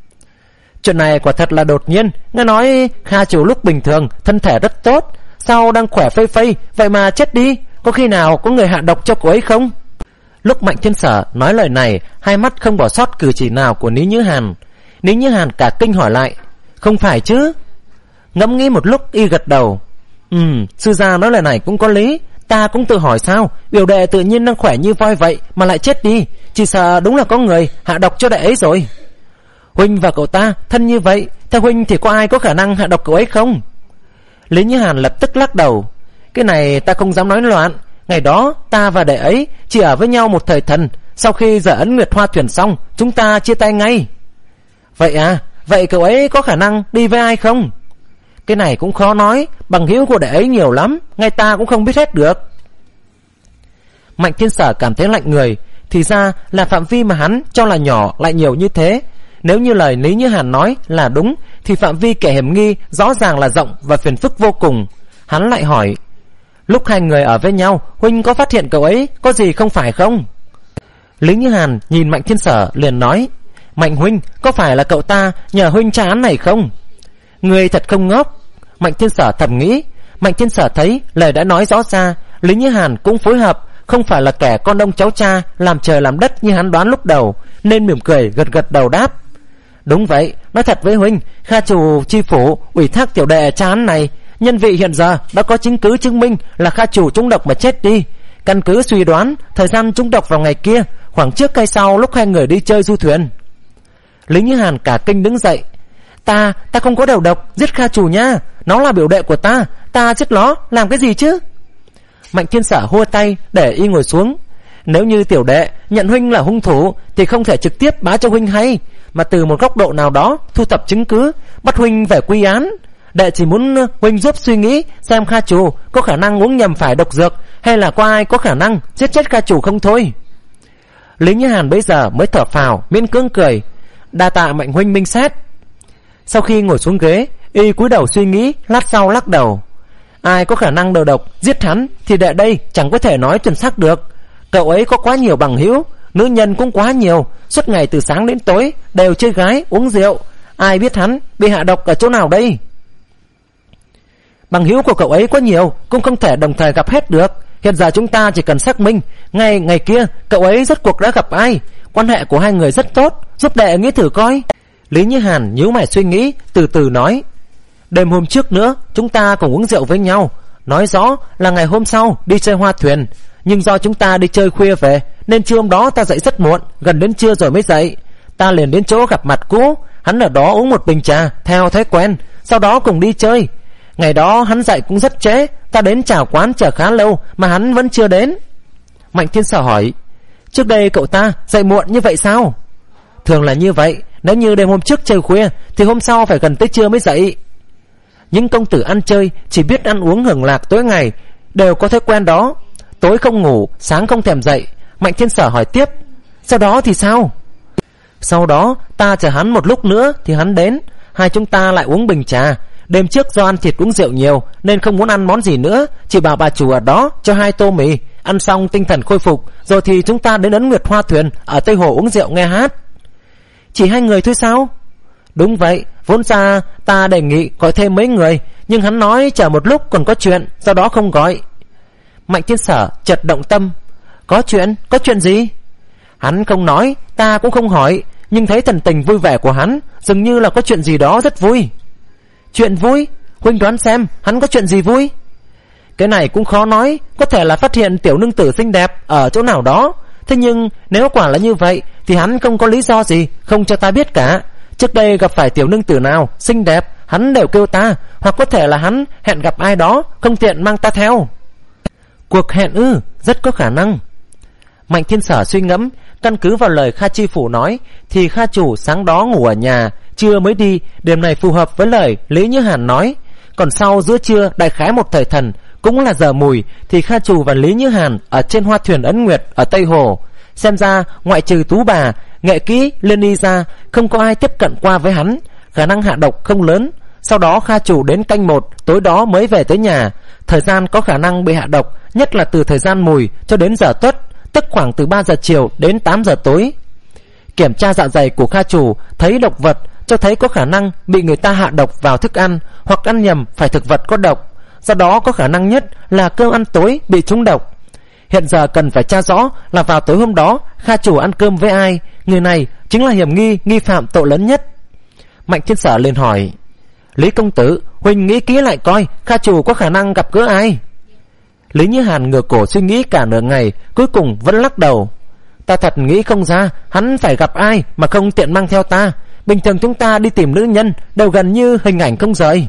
Chuyện này quả thật là đột nhiên. Nghe nói Kha chủ lúc bình thường thân thể rất tốt, sau đang khỏe phây phây, vậy mà chết đi. Có khi nào có người hạ độc cho cô ấy không? Lúc Mạnh Thiên Sở nói lời này, hai mắt không bỏ sót cử chỉ nào của Lý Như Hàn. Lý Như Hàn cả kinh hỏi lại, không phải chứ? Ngẫm nghĩ một lúc y gật đầu. Ừ, sư gia nói lời này cũng có lý. Ta cũng tự hỏi sao biểu đệ tự nhiên đang khỏe như voi vậy mà lại chết đi, chỉ sợ đúng là có người hạ độc cho đệ ấy rồi. Huynh và cậu ta thân như vậy, theo huynh thì có ai có khả năng hạ độc cậu ấy không? Lý Như Hàn lập tức lắc đầu. Cái này ta không dám nói loạn. Ngày đó ta và đệ ấy chỉ ở với nhau một thời thần, sau khi giờ Ấn Nguyệt hoa thuyền xong, chúng ta chia tay ngay. Vậy à? Vậy cậu ấy có khả năng đi với ai không? Cái này cũng khó nói, bằng hữu của đệ ấy nhiều lắm, ngay ta cũng không biết hết được. Mạnh Thiên Sở cảm thấy lạnh người. Thì ra là phạm vi mà hắn cho là nhỏ lại nhiều như thế. Nếu như lời Lý Như Hàn nói là đúng thì phạm vi kẻ hiểm nghi rõ ràng là rộng và phiền phức vô cùng. Hắn lại hỏi: lúc hai người ở với nhau, huynh có phát hiện cậu ấy có gì không phải không? Lý Như Hàn nhìn Mạnh Thiên Sở liền nói: Mạnh huynh, có phải là cậu ta nhờ huynh tra án này không? Người thật không ngốc. Mạnh Thiên Sở thầm nghĩ. Mạnh Thiên Sở thấy lời đã nói rõ ra, Lý Như Hàn cũng phối hợp, không phải là kẻ con ông cháu cha làm trời làm đất như hắn đoán lúc đầu, nên mỉm cười gật gật đầu đáp: đúng vậy, nói thật với huynh, Kha chủ chi phủ ủy thác tiểu đệ tra án này. Nhân vị hiện giờ đã có chứng cứ chứng minh là Kha chủ trúng độc mà chết đi. Căn cứ suy đoán, thời gian trúng độc vào ngày kia, khoảng trước cây sau lúc hai người đi chơi du thuyền. Lý Như Hàn cả kinh đứng dậy: Ta, ta không có đầu độc, giết Kha chủ nha. Nó là biểu đệ của ta, ta giết nó làm cái gì chứ? Mạnh Thiên Sở hua tay để y ngồi xuống. Nếu như tiểu đệ nhận huynh là hung thủ thì không thể trực tiếp báo cho huynh hay, mà từ một góc độ nào đó thu thập chứng cứ, bắt huynh về quy án. Đệ chỉ muốn huynh giúp suy nghĩ xem Kha chủ có khả năng uống nhầm phải độc dược, hay là có ai có khả năng giết chết Kha chủ không thôi. Lý Như Hàn bây giờ mới thở phào miễn cưỡng cười: đa tạ Mạnh huynh minh xét. Sau khi ngồi xuống ghế, y cúi đầu suy nghĩ, lát sau lắc đầu: ai có khả năng đầu độc giết hắn thì đệ đây chẳng có thể nói chuẩn xác được. Cậu ấy có quá nhiều bằng hữu, nữ nhân cũng quá nhiều, suốt ngày từ sáng đến tối đều chơi gái uống rượu. Ai biết hắn bị hạ độc ở chỗ nào đây? Bằng hữu của cậu ấy quá nhiều, cũng không thể đồng thời gặp hết được. Hiện giờ chúng ta chỉ cần xác minh ngày ngày kia cậu ấy rốt cuộc đã gặp ai. Quan hệ của hai người rất tốt, giúp đệ nghĩ thử coi. Lý Như Hàn nhíu mày suy nghĩ, từ từ nói: đêm hôm trước nữa chúng ta cùng uống rượu với nhau, nói rõ là ngày hôm sau đi chơi hoa thuyền. Nhưng do chúng ta đi chơi khuya về, nên trưa hôm đó ta dậy rất muộn, gần đến trưa rồi mới dậy. Ta liền đến chỗ gặp mặt cũ, hắn ở đó uống một bình trà theo thói quen, sau đó cùng đi chơi. Ngày đó hắn dậy cũng rất trễ, ta đến chào quán chờ khá lâu mà hắn vẫn chưa đến. Mạnh Thiên Sở hỏi: trước đây cậu ta dậy muộn như vậy sao? Thường là như vậy, nếu như đêm hôm trước chơi khuya thì hôm sau phải gần tới trưa mới dậy. Những công tử ăn chơi chỉ biết ăn uống hưởng lạc tối ngày đều có thói quen đó, tối không ngủ, sáng không thèm dậy. Mạnh Thiên Sở hỏi tiếp: sau đó thì sao? Sau đó ta chờ hắn một lúc nữa thì hắn đến, hai chúng ta lại uống bình trà. Đêm trước do ăn thịt uống rượu nhiều nên không muốn ăn món gì nữa, chỉ bảo bà chủ ở đó cho hai tô mì. Ăn xong tinh thần khôi phục, rồi thì chúng ta đến Ấn Nguyệt Hoa Thuyền ở Tây Hồ uống rượu nghe hát. Chỉ hai người thôi sao? Đúng vậy, vốn ra ta đề nghị gọi thêm mấy người, nhưng hắn nói chờ một lúc còn có chuyện, do đó không gọi. Mạnh Thiên Sở chợt động tâm: có chuyện? Có chuyện gì? Hắn không nói, ta cũng không hỏi, nhưng thấy thần tình vui vẻ của hắn, dường như là có chuyện gì đó rất vui. Chuyện vui? Huynh đoán xem hắn có chuyện gì vui? Cái này cũng khó nói, có thể là phát hiện tiểu nương tử xinh đẹp ở chỗ nào đó. Thế nhưng nếu quả là như vậy thì hắn không có lý do gì không cho ta biết cả. Trước đây gặp phải tiểu nương tử nào xinh đẹp, hắn đều kêu ta, hoặc có thể là hắn hẹn gặp ai đó không tiện mang ta theo. Cuộc hẹn ư? Rất có khả năng. Mạnh Thiên Sở suy ngẫm, căn cứ vào lời Kha chi phủ nói thì Kha chủ sáng đó ngủ ở nhà, trưa mới đi. Điểm này phù hợp với lời Lý Như Hàn nói. Còn sau giữa trưa đại khái một thời thần, cũng là giờ mùi, thì Kha chủ và Lý Như Hàn ở trên hoa thuyền Ấn Nguyệt ở Tây Hồ. Xem ra ngoại trừ Tú bà, nghệ kỹ Liên Y ra, không có ai tiếp cận qua với hắn, khả năng hạ độc không lớn. Sau đó Kha chủ đến canh một tối đó mới về tới nhà. Thời gian có khả năng bị hạ độc nhất là từ thời gian mùi cho đến giờ tuất, tức khoảng từ ba giờ chiều đến tám giờ tối. Kiểm tra dạ dày của Kha chủ thấy độc vật, cho thấy có khả năng bị người ta hạ độc vào thức ăn, hoặc ăn nhầm phải thực vật có độc. Do đó có khả năng nhất là cơm ăn tối bị trúng độc. Hiện giờ cần phải tra rõ là vào tối hôm đó Kha chủ ăn cơm với ai. Người này chính là hiểm nghi, nghi phạm tội lớn nhất. Mạnh Thiên Sở liền hỏi: Lý công tử, huynh nghĩ kỹ lại coi, Kha chủ có khả năng gặp gỡ ai? Lý Như Hàn ngửa cổ suy nghĩ cả nửa ngày, cuối cùng vẫn lắc đầu: ta thật nghĩ không ra hắn phải gặp ai mà không tiện mang theo ta. Bình thường chúng ta đi tìm nữ nhân đều gần như hình ảnh không rời.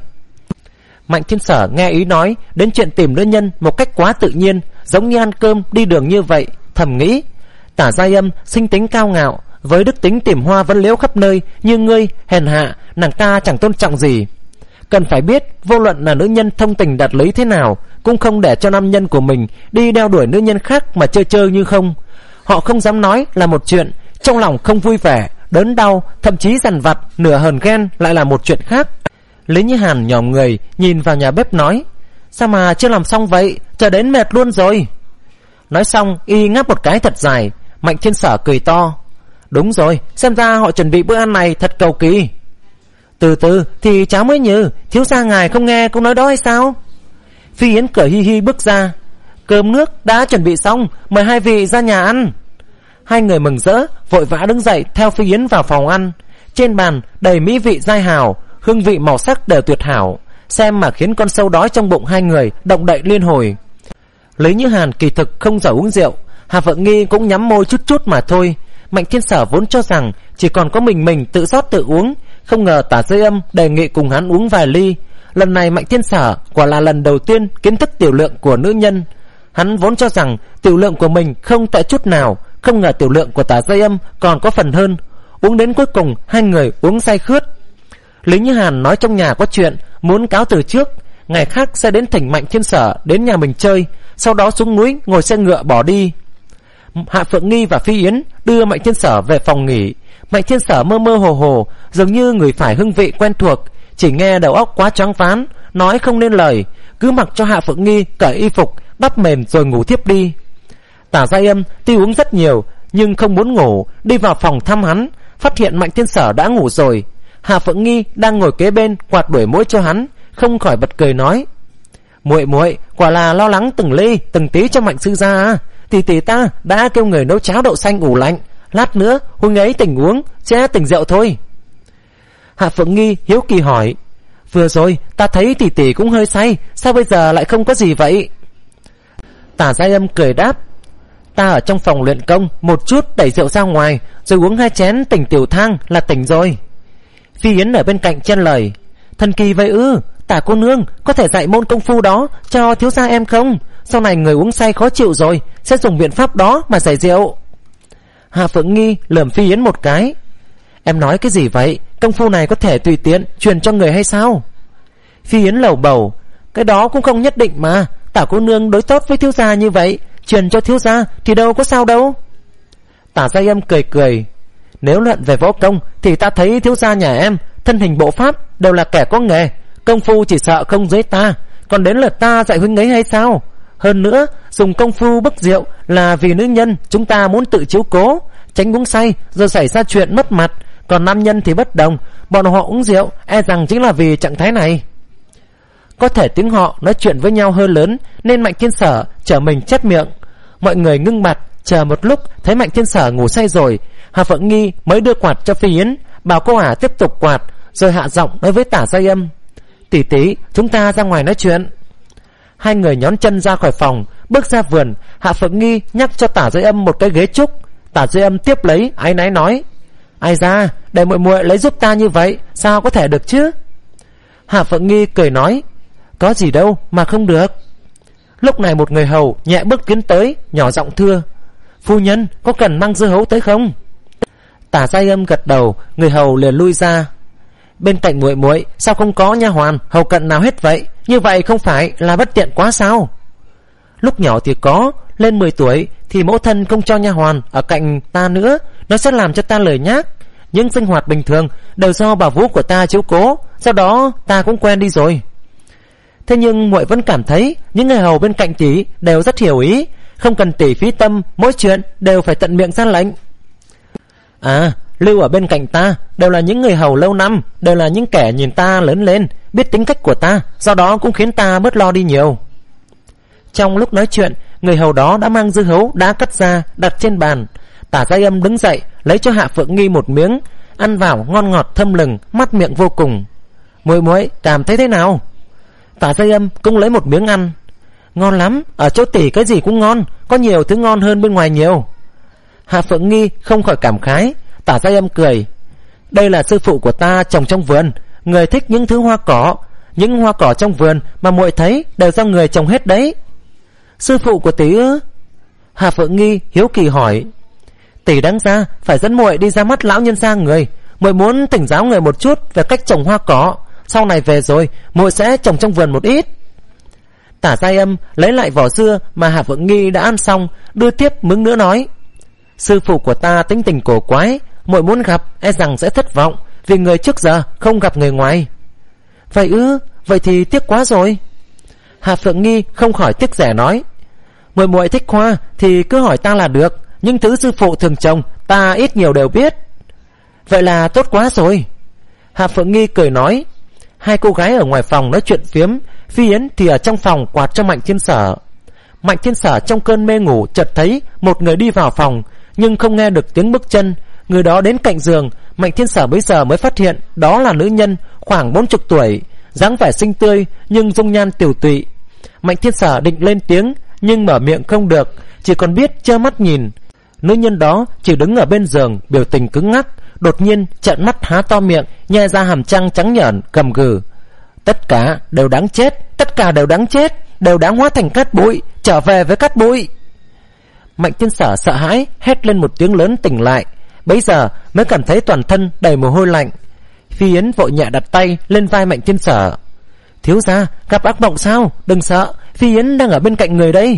Mạnh Thiên Sở nghe ý nói đến chuyện tìm nữ nhân một cách quá tự nhiên, giống như ăn cơm đi đường như vậy, thầm nghĩ: Tả Giai Âm sinh tính cao ngạo, với đức tính tìm hoa vấn liễu khắp nơi, như ngươi hèn hạ, nàng ta chẳng tôn trọng gì. Cần phải biết, vô luận là nữ nhân thông tình đạt lý thế nào, cũng không để cho nam nhân của mình đi đeo đuổi nữ nhân khác mà chơi chơi như không. Họ không dám nói là một chuyện, trong lòng không vui vẻ, đớn đau, thậm chí dằn vặt, nửa hờn ghen lại là một chuyện khác. Lý Như Hàn nhòm người nhìn vào nhà bếp nói: sao mà chưa làm xong vậy, chờ đến mệt luôn rồi. Nói xong y ngáp một cái thật dài. Mạnh Thiên Sở cười to: đúng rồi, xem ra họ chuẩn bị bữa ăn này thật cầu kỳ. Từ từ thì cháu mới nhớ, thiếu gia ngài không nghe câu nói đó hay sao? Phi Yến cười hi hi bước ra: cơm nước đã chuẩn bị xong, mời hai vị ra nhà ăn. Hai người mừng rỡ vội vã đứng dậy theo Phi Yến vào phòng ăn. Trên bàn đầy mỹ vị dai hào, hương vị màu sắc đều tuyệt hảo, xem mà khiến con sâu đói trong bụng hai người động đậy liên hồi. Lý Như Hàn kỳ thực không giỏi uống rượu, Hà Phượng Nghi cũng nhắm môi chút chút mà thôi. Mạnh Thiên Sở vốn cho rằng chỉ còn có mình mình tự rót tự uống, không ngờ Tả Dây Âm đề nghị cùng hắn uống vài ly. Lần này Mạnh Thiên Sở quả là lần đầu tiên kiến thức tiểu lượng của nữ nhân. Hắn vốn cho rằng tiểu lượng của mình không tệ chút nào, không ngờ tiểu lượng của Tả Dây Âm còn có phần hơn. Uống đến cuối cùng hai người uống say khướt. Lý Như Hàn nói trong nhà có chuyện muốn cáo từ trước, ngày khác sẽ đến thỉnh Mạnh Thiên Sở đến nhà mình chơi, sau đó xuống núi ngồi xe ngựa bỏ đi. Hạ Phượng Nghi và Phi Yến đưa Mạnh Thiên Sở về phòng nghỉ. Mạnh Thiên Sở mơ mơ hồ hồ, dường như người phải hương vị quen thuộc, chỉ nghe đầu óc quá choáng váng, nói không nên lời, cứ mặc cho Hạ Phượng Nghi cởi y phục, đắp mền rồi ngủ thiếp đi. Tả Giai Âm tuy uống rất nhiều nhưng không muốn ngủ, đi vào phòng thăm hắn, phát hiện Mạnh Thiên Sở đã ngủ rồi. Hạ Phượng Nghi đang ngồi kế bên quạt đuổi muỗi cho hắn, không khỏi bật cười nói: muội muội quả là lo lắng từng ly từng tí cho Mạnh sư gia à. Tỷ tỷ ta đã kêu người nấu cháo đậu xanh ủ lạnh, lát nữa huynh ấy tỉnh uống sẽ tỉnh rượu thôi. Hạ Phượng Nghi hiếu kỳ hỏi: vừa rồi ta thấy tỷ tỷ cũng hơi say, sao bây giờ lại không có gì vậy? Tả Giai Âm cười đáp: ta ở trong phòng luyện công một chút đẩy rượu ra ngoài, rồi uống hai chén tỉnh tiểu thang là tỉnh rồi. Phi Yến ở bên cạnh chen lời: thần kỳ vậy ư? Tả cô nương có thể dạy môn công phu đó cho thiếu gia em không? Sau này người uống say khó chịu rồi sẽ dùng biện pháp đó mà giải rượu. Hạ Phượng Nghi lườm Phi Yến một cái: em nói cái gì vậy? Công phu này có thể tùy tiện truyền cho người hay sao? Phi Yến lầu bầu: cái đó cũng không nhất định mà. Tả cô nương đối tốt với thiếu gia như vậy, truyền cho thiếu gia thì đâu có sao đâu. Tả Giai Âm cười cười: nếu luận về võ công thì ta thấy thiếu gia nhà em thân hình bộ pháp đều là kẻ có nghề, công phu chỉ sợ không dưới ta, còn đến lượt ta dạy huynh ấy hay sao? Hơn nữa dùng công phu bức rượu là vì nữ nhân chúng ta muốn tự chiếu cố, tránh uống say rồi xảy ra chuyện mất mặt. Còn nam nhân thì bất đồng, bọn họ uống rượu e rằng chính là vì trạng thái này. Có thể tiếng họ nói chuyện với nhau hơi lớn nên Mạnh Thiên Sở trở mình chép miệng. Mọi người ngưng mặt chờ một lúc, thấy Mạnh Thiên Sở ngủ say rồi, Hà Phượng Nghi mới đưa quạt cho Phi Yến, bảo cô ả tiếp tục quạt, rồi hạ giọng nói với Tả Giai Âm: tỷ tỷ, chúng ta ra ngoài nói chuyện. Hai người nhón chân ra khỏi phòng, bước ra vườn. Hạ Phượng Nghi nhắc cho Tả Giai Âm một cái ghế trúc. Tả Giai Âm tiếp lấy, áy náy nói: ai da, để muội muội lấy giúp ta như vậy sao có thể được chứ? Hạ Phượng Nghi cười nói: có gì đâu mà không được. Lúc này một người hầu nhẹ bước tiến tới, nhỏ giọng thưa: phu nhân có cần mang dưa hấu tới không? Tả Giai Âm gật đầu, người hầu liền lui ra. Bên cạnh muội muội sao không có nha hoàn hầu cận nào hết vậy? Như vậy không phải là bất tiện quá sao? Lúc nhỏ thì có, lên mười tuổi thì mẫu thân không cho nha hoàn ở cạnh ta nữa, nó sẽ làm cho ta lười nhác. Những sinh hoạt bình thường đều do bà vú của ta chiếu cố, sau đó ta cũng quen đi rồi. Thế nhưng muội vẫn cảm thấy những người hầu bên cạnh tỷ đều rất hiểu ý, không cần tỷ phí tâm, mỗi chuyện đều phải tận miệng ra lệnh. À, lưu ở bên cạnh ta đều là những người hầu lâu năm, đều là những kẻ nhìn ta lớn lên, biết tính cách của ta, do đó cũng khiến ta bớt lo đi nhiều. Trong lúc nói chuyện, người hầu đó đã mang dưa hấu đã cắt ra đặt trên bàn. Tả Giai Âm đứng dậy lấy cho Hạ Phượng Nghi một miếng, ăn vào ngon ngọt thơm lừng, mắt miệng vô cùng. Muội muội cảm thấy thế nào? Tả Giai Âm cũng lấy một miếng ăn. Ngon lắm, ở chỗ tỷ cái gì cũng ngon, có nhiều thứ ngon hơn bên ngoài nhiều. Hạ Phượng Nghi không khỏi cảm khái. Tả Giai Âm cười: đây là sư phụ của ta trồng trong vườn, người thích những thứ hoa cỏ, những hoa cỏ trong vườn mà muội thấy đều do người trồng hết đấy. Sư phụ của tỷ ư? Hạ Phượng Nghi hiếu kỳ hỏi. Tỷ đáng ra phải dẫn muội đi ra mắt lão nhân gia người, muội muốn tỉnh giáo người một chút về cách trồng hoa cỏ, sau này về rồi muội sẽ trồng trong vườn một ít. Tả Giai Âm lấy lại vỏ dưa mà Hạ Phượng Nghi đã ăn xong, đưa tiếp miếng nữa nói: sư phụ của ta tính tình cổ quái, muội muốn gặp e rằng sẽ thất vọng, vì người trước giờ không gặp người ngoài. Vậy ư? Vậy thì tiếc quá rồi. Hạ Phượng Nghi không khỏi tiếc rẻ nói: muội muội thích hoa thì cứ hỏi ta là được, nhưng thứ sư phụ thường trồng ta ít nhiều đều biết. Vậy là tốt quá rồi. Hạ Phượng Nghi cười nói. Hai cô gái ở ngoài phòng nói chuyện phiếm, Phi Yến thì ở trong phòng quạt cho Mạnh Thiên Sở. Mạnh Thiên Sở trong cơn mê ngủ chợt thấy một người đi vào phòng, nhưng không nghe được tiếng bước chân. Người đó đến cạnh giường, Mạnh Thiên Sở bấy giờ mới phát hiện đó là nữ nhân khoảng bốn chục tuổi, dáng vẻ xinh tươi nhưng dung nhan tiểu tụy. Mạnh Thiên Sở định lên tiếng nhưng mở miệng không được, chỉ còn biết trơ mắt nhìn. Nữ nhân đó chỉ đứng ở bên giường, biểu tình cứng ngắc, đột nhiên trợn mắt há to miệng, nhe ra hàm răng trắng nhợn, gầm gừ: tất cả đều đáng chết, tất cả đều đáng chết, đều đáng hóa thành cát bụi, trở về với cát bụi. Mạnh Thiên Sở sợ hãi hét lên một tiếng lớn tỉnh lại, bấy giờ mới cảm thấy toàn thân đầy mồ hôi lạnh. Phi Yến vội nhẹ đặt tay lên vai Mạnh Thiên Sở: thiếu gia gặp ác mộng sao? Đừng sợ, Phi Yến đang ở bên cạnh người đây.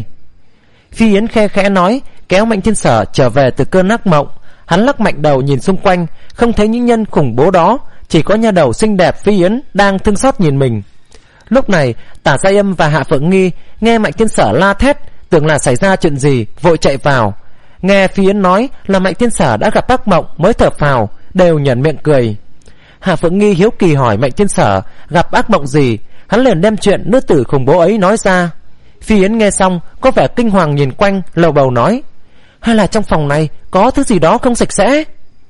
Phi Yến khe khẽ nói, kéo Mạnh Thiên Sở trở về từ cơn ác mộng. Hắn lắc mạnh đầu nhìn xung quanh, không thấy những nhân khủng bố đó, chỉ có nha đầu xinh đẹp Phi Yến đang thương xót nhìn mình. Lúc này Tả Giai Âm và Hạ Phượng Nghi nghe Mạnh Thiên Sở la thét, tưởng là xảy ra chuyện gì, vội chạy vào. Nghe Phi Yến nói là Mạnh Thiên Sở đã gặp ác mộng mới thở phào, đều nhẫn miệng cười. Hạ Phượng Nghi hiếu kỳ hỏi Mạnh Thiên Sở gặp ác mộng gì, hắn liền đem chuyện nữ tử khủng bố ấy nói ra. Phi Yến nghe xong có vẻ kinh hoàng nhìn quanh, lầu bầu nói: hay là trong phòng này có thứ gì đó không sạch sẽ?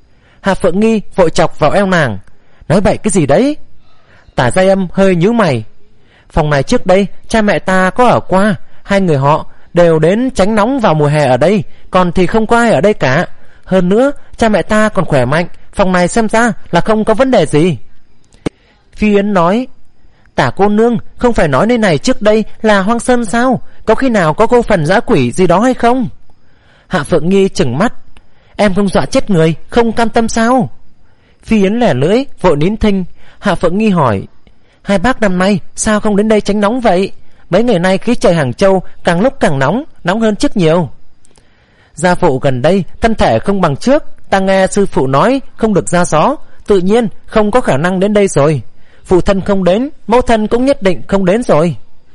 Hạ Phượng Nghi vội chọc vào eo nàng: nói bậy cái gì đấy? Tả Giai Âm hơi nhíu mày: phòng này trước đây cha mẹ ta có ở qua, hai người họ đều đến tránh nóng vào mùa hè ở đây, còn thì không có ai ở đây cả. Hơn nữa cha mẹ ta còn khỏe mạnh, phòng này xem ra là không có vấn đề gì. Phi Yến nói: Tả cô nương không phải nói nơi này trước đây là hoang sơn sao? Có khi nào có cô phần dã quỷ gì đó hay không? Hạ Phượng Nghi trừng mắt: em không dọa chết người, không cam tâm sao? Phi Yến lẻ lưỡi vội nín thinh. Hạ Phượng Nghi hỏi: hai bác năm nay sao không đến đây tránh nóng vậy? Mấy ngày nay khí trời Hàng Châu càng lúc càng nóng, nóng hơn trước nhiều. Gia phụ gần đây thân thể không bằng trước, ta nghe sư phụ nói không được ra gió, tự nhiên không có khả năng đến đây rồi. Phụ thân không đến, mẫu thân cũng nhất định không đến rồi.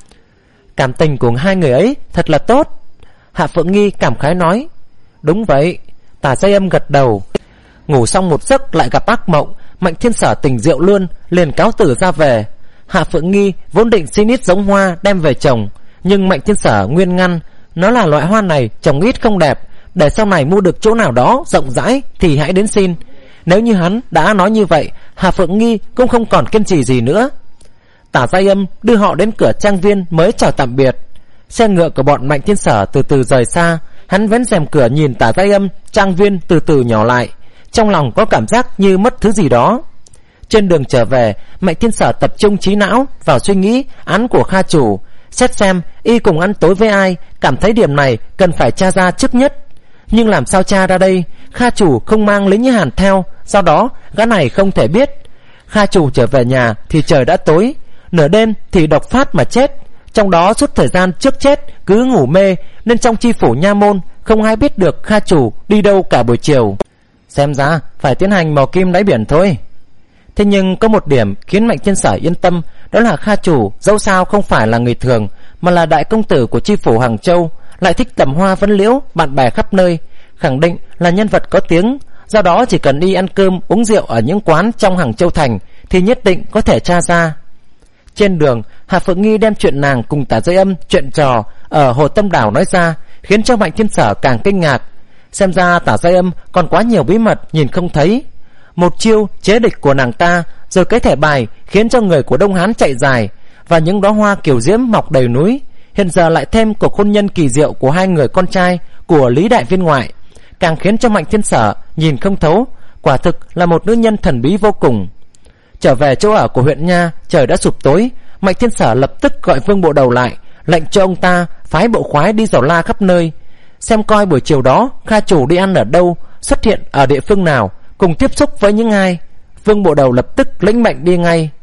Cảm tình của hai người ấy thật là tốt. Hạ Phượng Nghi cảm khái nói: đúng vậy. Tả Giai Âm gật đầu. Ngủ xong một giấc lại gặp ác mộng, Mạnh Thiên Sở tỉnh rượu luôn, liền cáo tử ra về. Hạ Phượng Nghi vốn định xin ít giống hoa đem về trồng, nhưng Mạnh Thiên Sở nguyên ngăn, nó là loại hoa này trồng ít không đẹp, để sau này mua được chỗ nào đó rộng rãi thì hãy đến xin. Nếu như hắn đã nói như vậy, Hạ Phượng Nghi cũng không còn kiên trì gì nữa. Tả Giai Âm đưa họ đến cửa trang viên mới chào tạm biệt. Xe ngựa của bọn Mạnh Thiên Sở từ từ rời xa. Hắn vén rèm cửa nhìn Tả Giai Âm, trang viên từ từ nhỏ lại, trong lòng có cảm giác như mất thứ gì đó. Trên đường trở về, Mạnh Thiên Sở tập trung trí não vào suy nghĩ án của Kha chủ, xét xem y cùng ăn tối với ai, cảm thấy điểm này cần phải tra ra trước nhất. Nhưng làm sao tra ra đây? Kha chủ không mang lính như Hàn theo, do đó gã này không thể biết. Kha chủ trở về nhà thì trời đã tối, nửa đêm thì độc phát mà chết. Trong đó suốt thời gian trước chết cứ ngủ mê, nên trong chi phủ nha môn không ai biết được Kha chủ đi đâu cả buổi chiều. Xem ra phải tiến hành mò kim đáy biển thôi. Thế nhưng có một điểm khiến Mạnh Thiên Sở yên tâm, đó là Kha chủ dẫu sao không phải là người thường, mà là đại công tử của chi phủ Hàng Châu, lại thích tầm hoa vấn liễu, bạn bè khắp nơi, khẳng định là nhân vật có tiếng. Do đó chỉ cần đi ăn cơm uống rượu ở những quán trong Hàng Châu thành thì nhất định có thể tra ra. Trên đường, Hạ Phượng Nghi đem chuyện nàng cùng Tả Giai Âm chuyện trò ở Hồ Tâm Đảo nói ra, khiến cho Mạnh Thiên Sở càng kinh ngạc. Xem ra Tả Giai Âm còn quá nhiều bí mật nhìn không thấy. Một chiêu chế địch của nàng ta, rồi cái thẻ bài khiến cho người của Đông Hán chạy dài, và những đóa hoa kiều diễm mọc đầy núi. Hiện giờ lại thêm cuộc hôn nhân kỳ diệu của hai người con trai của Lý đại viên ngoại, càng khiến cho Mạnh Thiên Sở nhìn không thấu. Quả thực là một nữ nhân thần bí vô cùng. Trở về chỗ ở của huyện nha, trời đã sụp tối. Mạnh Thiên Sở lập tức gọi Vương Bộ Đầu lại, lệnh cho ông ta phái bộ khoái đi dò la khắp nơi, xem coi buổi chiều đó Kha chủ đi ăn ở đâu, xuất hiện ở địa phương nào, cùng tiếp xúc với những ai. Vương Bộ Đầu lập tức lĩnh mệnh đi ngay.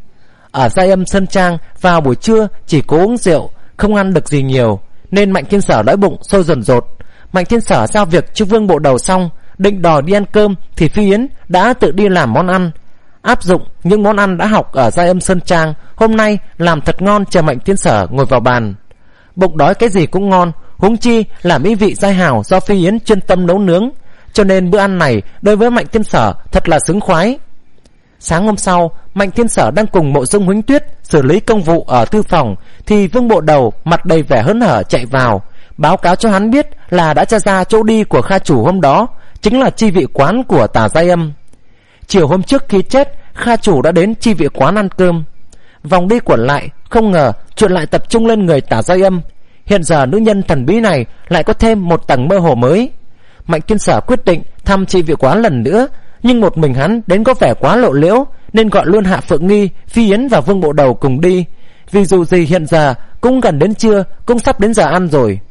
Ở Giai Âm Sơn Trang vào buổi trưa chỉ có uống rượu, không ăn được gì nhiều, nên Mạnh Thiên Sở đói bụng sôi dồn dột. Mạnh Thiên Sở giao việc cho Vương Bộ Đầu xong, định đòi đi ăn cơm thì Phi Yến đã tự đi làm món ăn, áp dụng những món ăn đã học ở Giai Âm Sơn Trang, hôm nay làm thật ngon chờ Mạnh Thiên Sở ngồi vào bàn. Bụng đói cái gì cũng ngon, huống chi là mỹ vị dai hào do Phi Yến chuyên tâm nấu nướng, cho nên bữa ăn này đối với Mạnh Thiên Sở thật là sướng khoái. Sáng hôm sau, Mạnh Thiên Sở đang cùng Mộ Dung Huỳnh Tuyết xử lý công vụ ở thư phòng thì Vương Bộ Đầu mặt đầy vẻ hớn hở chạy vào, báo cáo cho hắn biết là đã tra ra chỗ đi của Kha chủ hôm đó chính là chi vị quán của Tả Giai Âm. Chiều hôm trước khi chết, Kha chủ đã đến chi vị quán ăn cơm. Vòng đi quẩn lại, không ngờ chuyện lại tập trung lên người Tả Giai Âm. Hiện giờ nữ nhân thần bí này lại có thêm một tầng mơ hồ mới. Mạnh Thiên Sở quyết định thăm chi vị quán lần nữa, nhưng một mình hắn đến có vẻ quá lộ liễu, nên gọi luôn Hạ Phượng Nghi, Phi Yến và Vương Bộ Đầu cùng đi. Vì dù gì hiện giờ cũng gần đến trưa, cũng sắp đến giờ ăn rồi.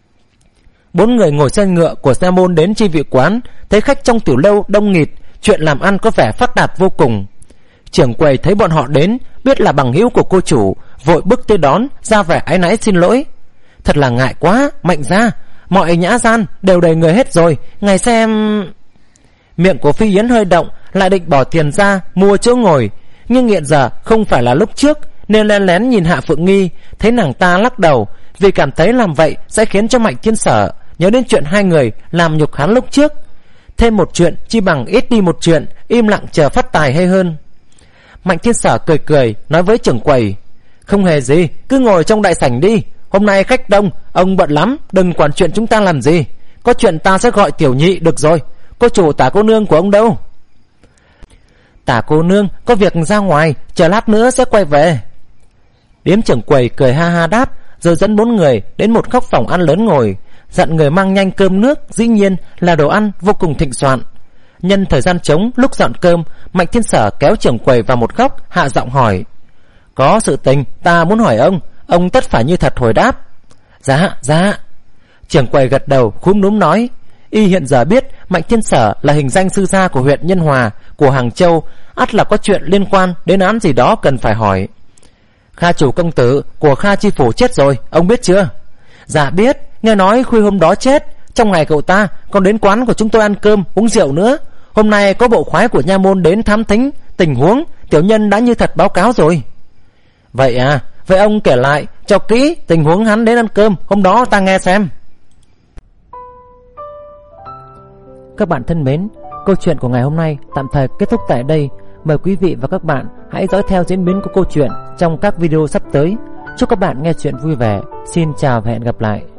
Bốn người ngồi xe ngựa của Sa Môn đến chi vị quán, thấy khách trong tiểu lâu đông nghịt, chuyện làm ăn có vẻ phát đạt vô cùng. Trưởng quầy thấy bọn họ đến, biết là bằng hữu của cô chủ, vội bước tới đón, ra vẻ áy náy xin lỗi. Thật là ngại quá, Mạnh gia, mọi nhã gian đều đầy người hết rồi, ngài xem. Miệng của Phi Yến hơi động, lại định bỏ tiền ra mua chỗ ngồi, nhưng hiện giờ không phải là lúc trước, nên lén lén nhìn Hạ Phượng Nghi, thấy nàng ta lắc đầu, vì cảm thấy làm vậy sẽ khiến cho Mạnh Thiên Sở nhớ đến chuyện hai người làm nhục hắn lúc trước. Thêm một chuyện chi bằng ít đi một chuyện, im lặng chờ phát tài hay hơn. Mạnh Thiên Sở cười cười nói với trưởng quầy: không hề gì, cứ ngồi trong đại sảnh đi, hôm nay khách đông, ông bận lắm, đừng quản chuyện chúng ta làm gì. Có chuyện ta sẽ gọi tiểu nhị được rồi. Cô chủ Tả cô nương của ông đâu? Tả cô nương có việc ra ngoài, chờ lát nữa sẽ quay về. Điếm trưởng quầy cười ha ha đáp, rồi dẫn bốn người đến một góc phòng ăn lớn ngồi, dặn người mang nhanh cơm nước, dĩ nhiên là đồ ăn vô cùng thịnh soạn. Nhân thời gian trống lúc dọn cơm, Mạnh Thiên Sở kéo trưởng quầy vào một góc, hạ giọng hỏi: có sự tình ta muốn hỏi ông, ông tất phải như thật hồi đáp. Dạ dạ. Trưởng quầy gật đầu khúm núm nói: y hiện giờ biết Mạnh Thiên Sở là hình danh sư gia của huyện Nhân Hòa của Hàng Châu, ắt là có chuyện liên quan đến án gì đó cần phải hỏi. Kha chủ công tử của Kha chi phủ chết rồi, ông biết chưa? Dạ biết, nghe nói khuya hôm đó chết. Trong ngày cậu ta còn đến quán của chúng tôi ăn cơm uống rượu nữa. Hôm nay có bộ khoái của nha môn đến thám thính tình huống, tiểu nhân đã như thật báo cáo rồi. Vậy à, vậy ông kể lại cho kỹ tình huống hắn đến ăn cơm hôm đó ta nghe xem. Các bạn thân mến, câu chuyện của ngày hôm nay tạm thời kết thúc tại đây. Mời quý vị và các bạn hãy dõi theo diễn biến của câu chuyện trong các video sắp tới. Chúc các bạn nghe chuyện vui vẻ. Xin chào và hẹn gặp lại.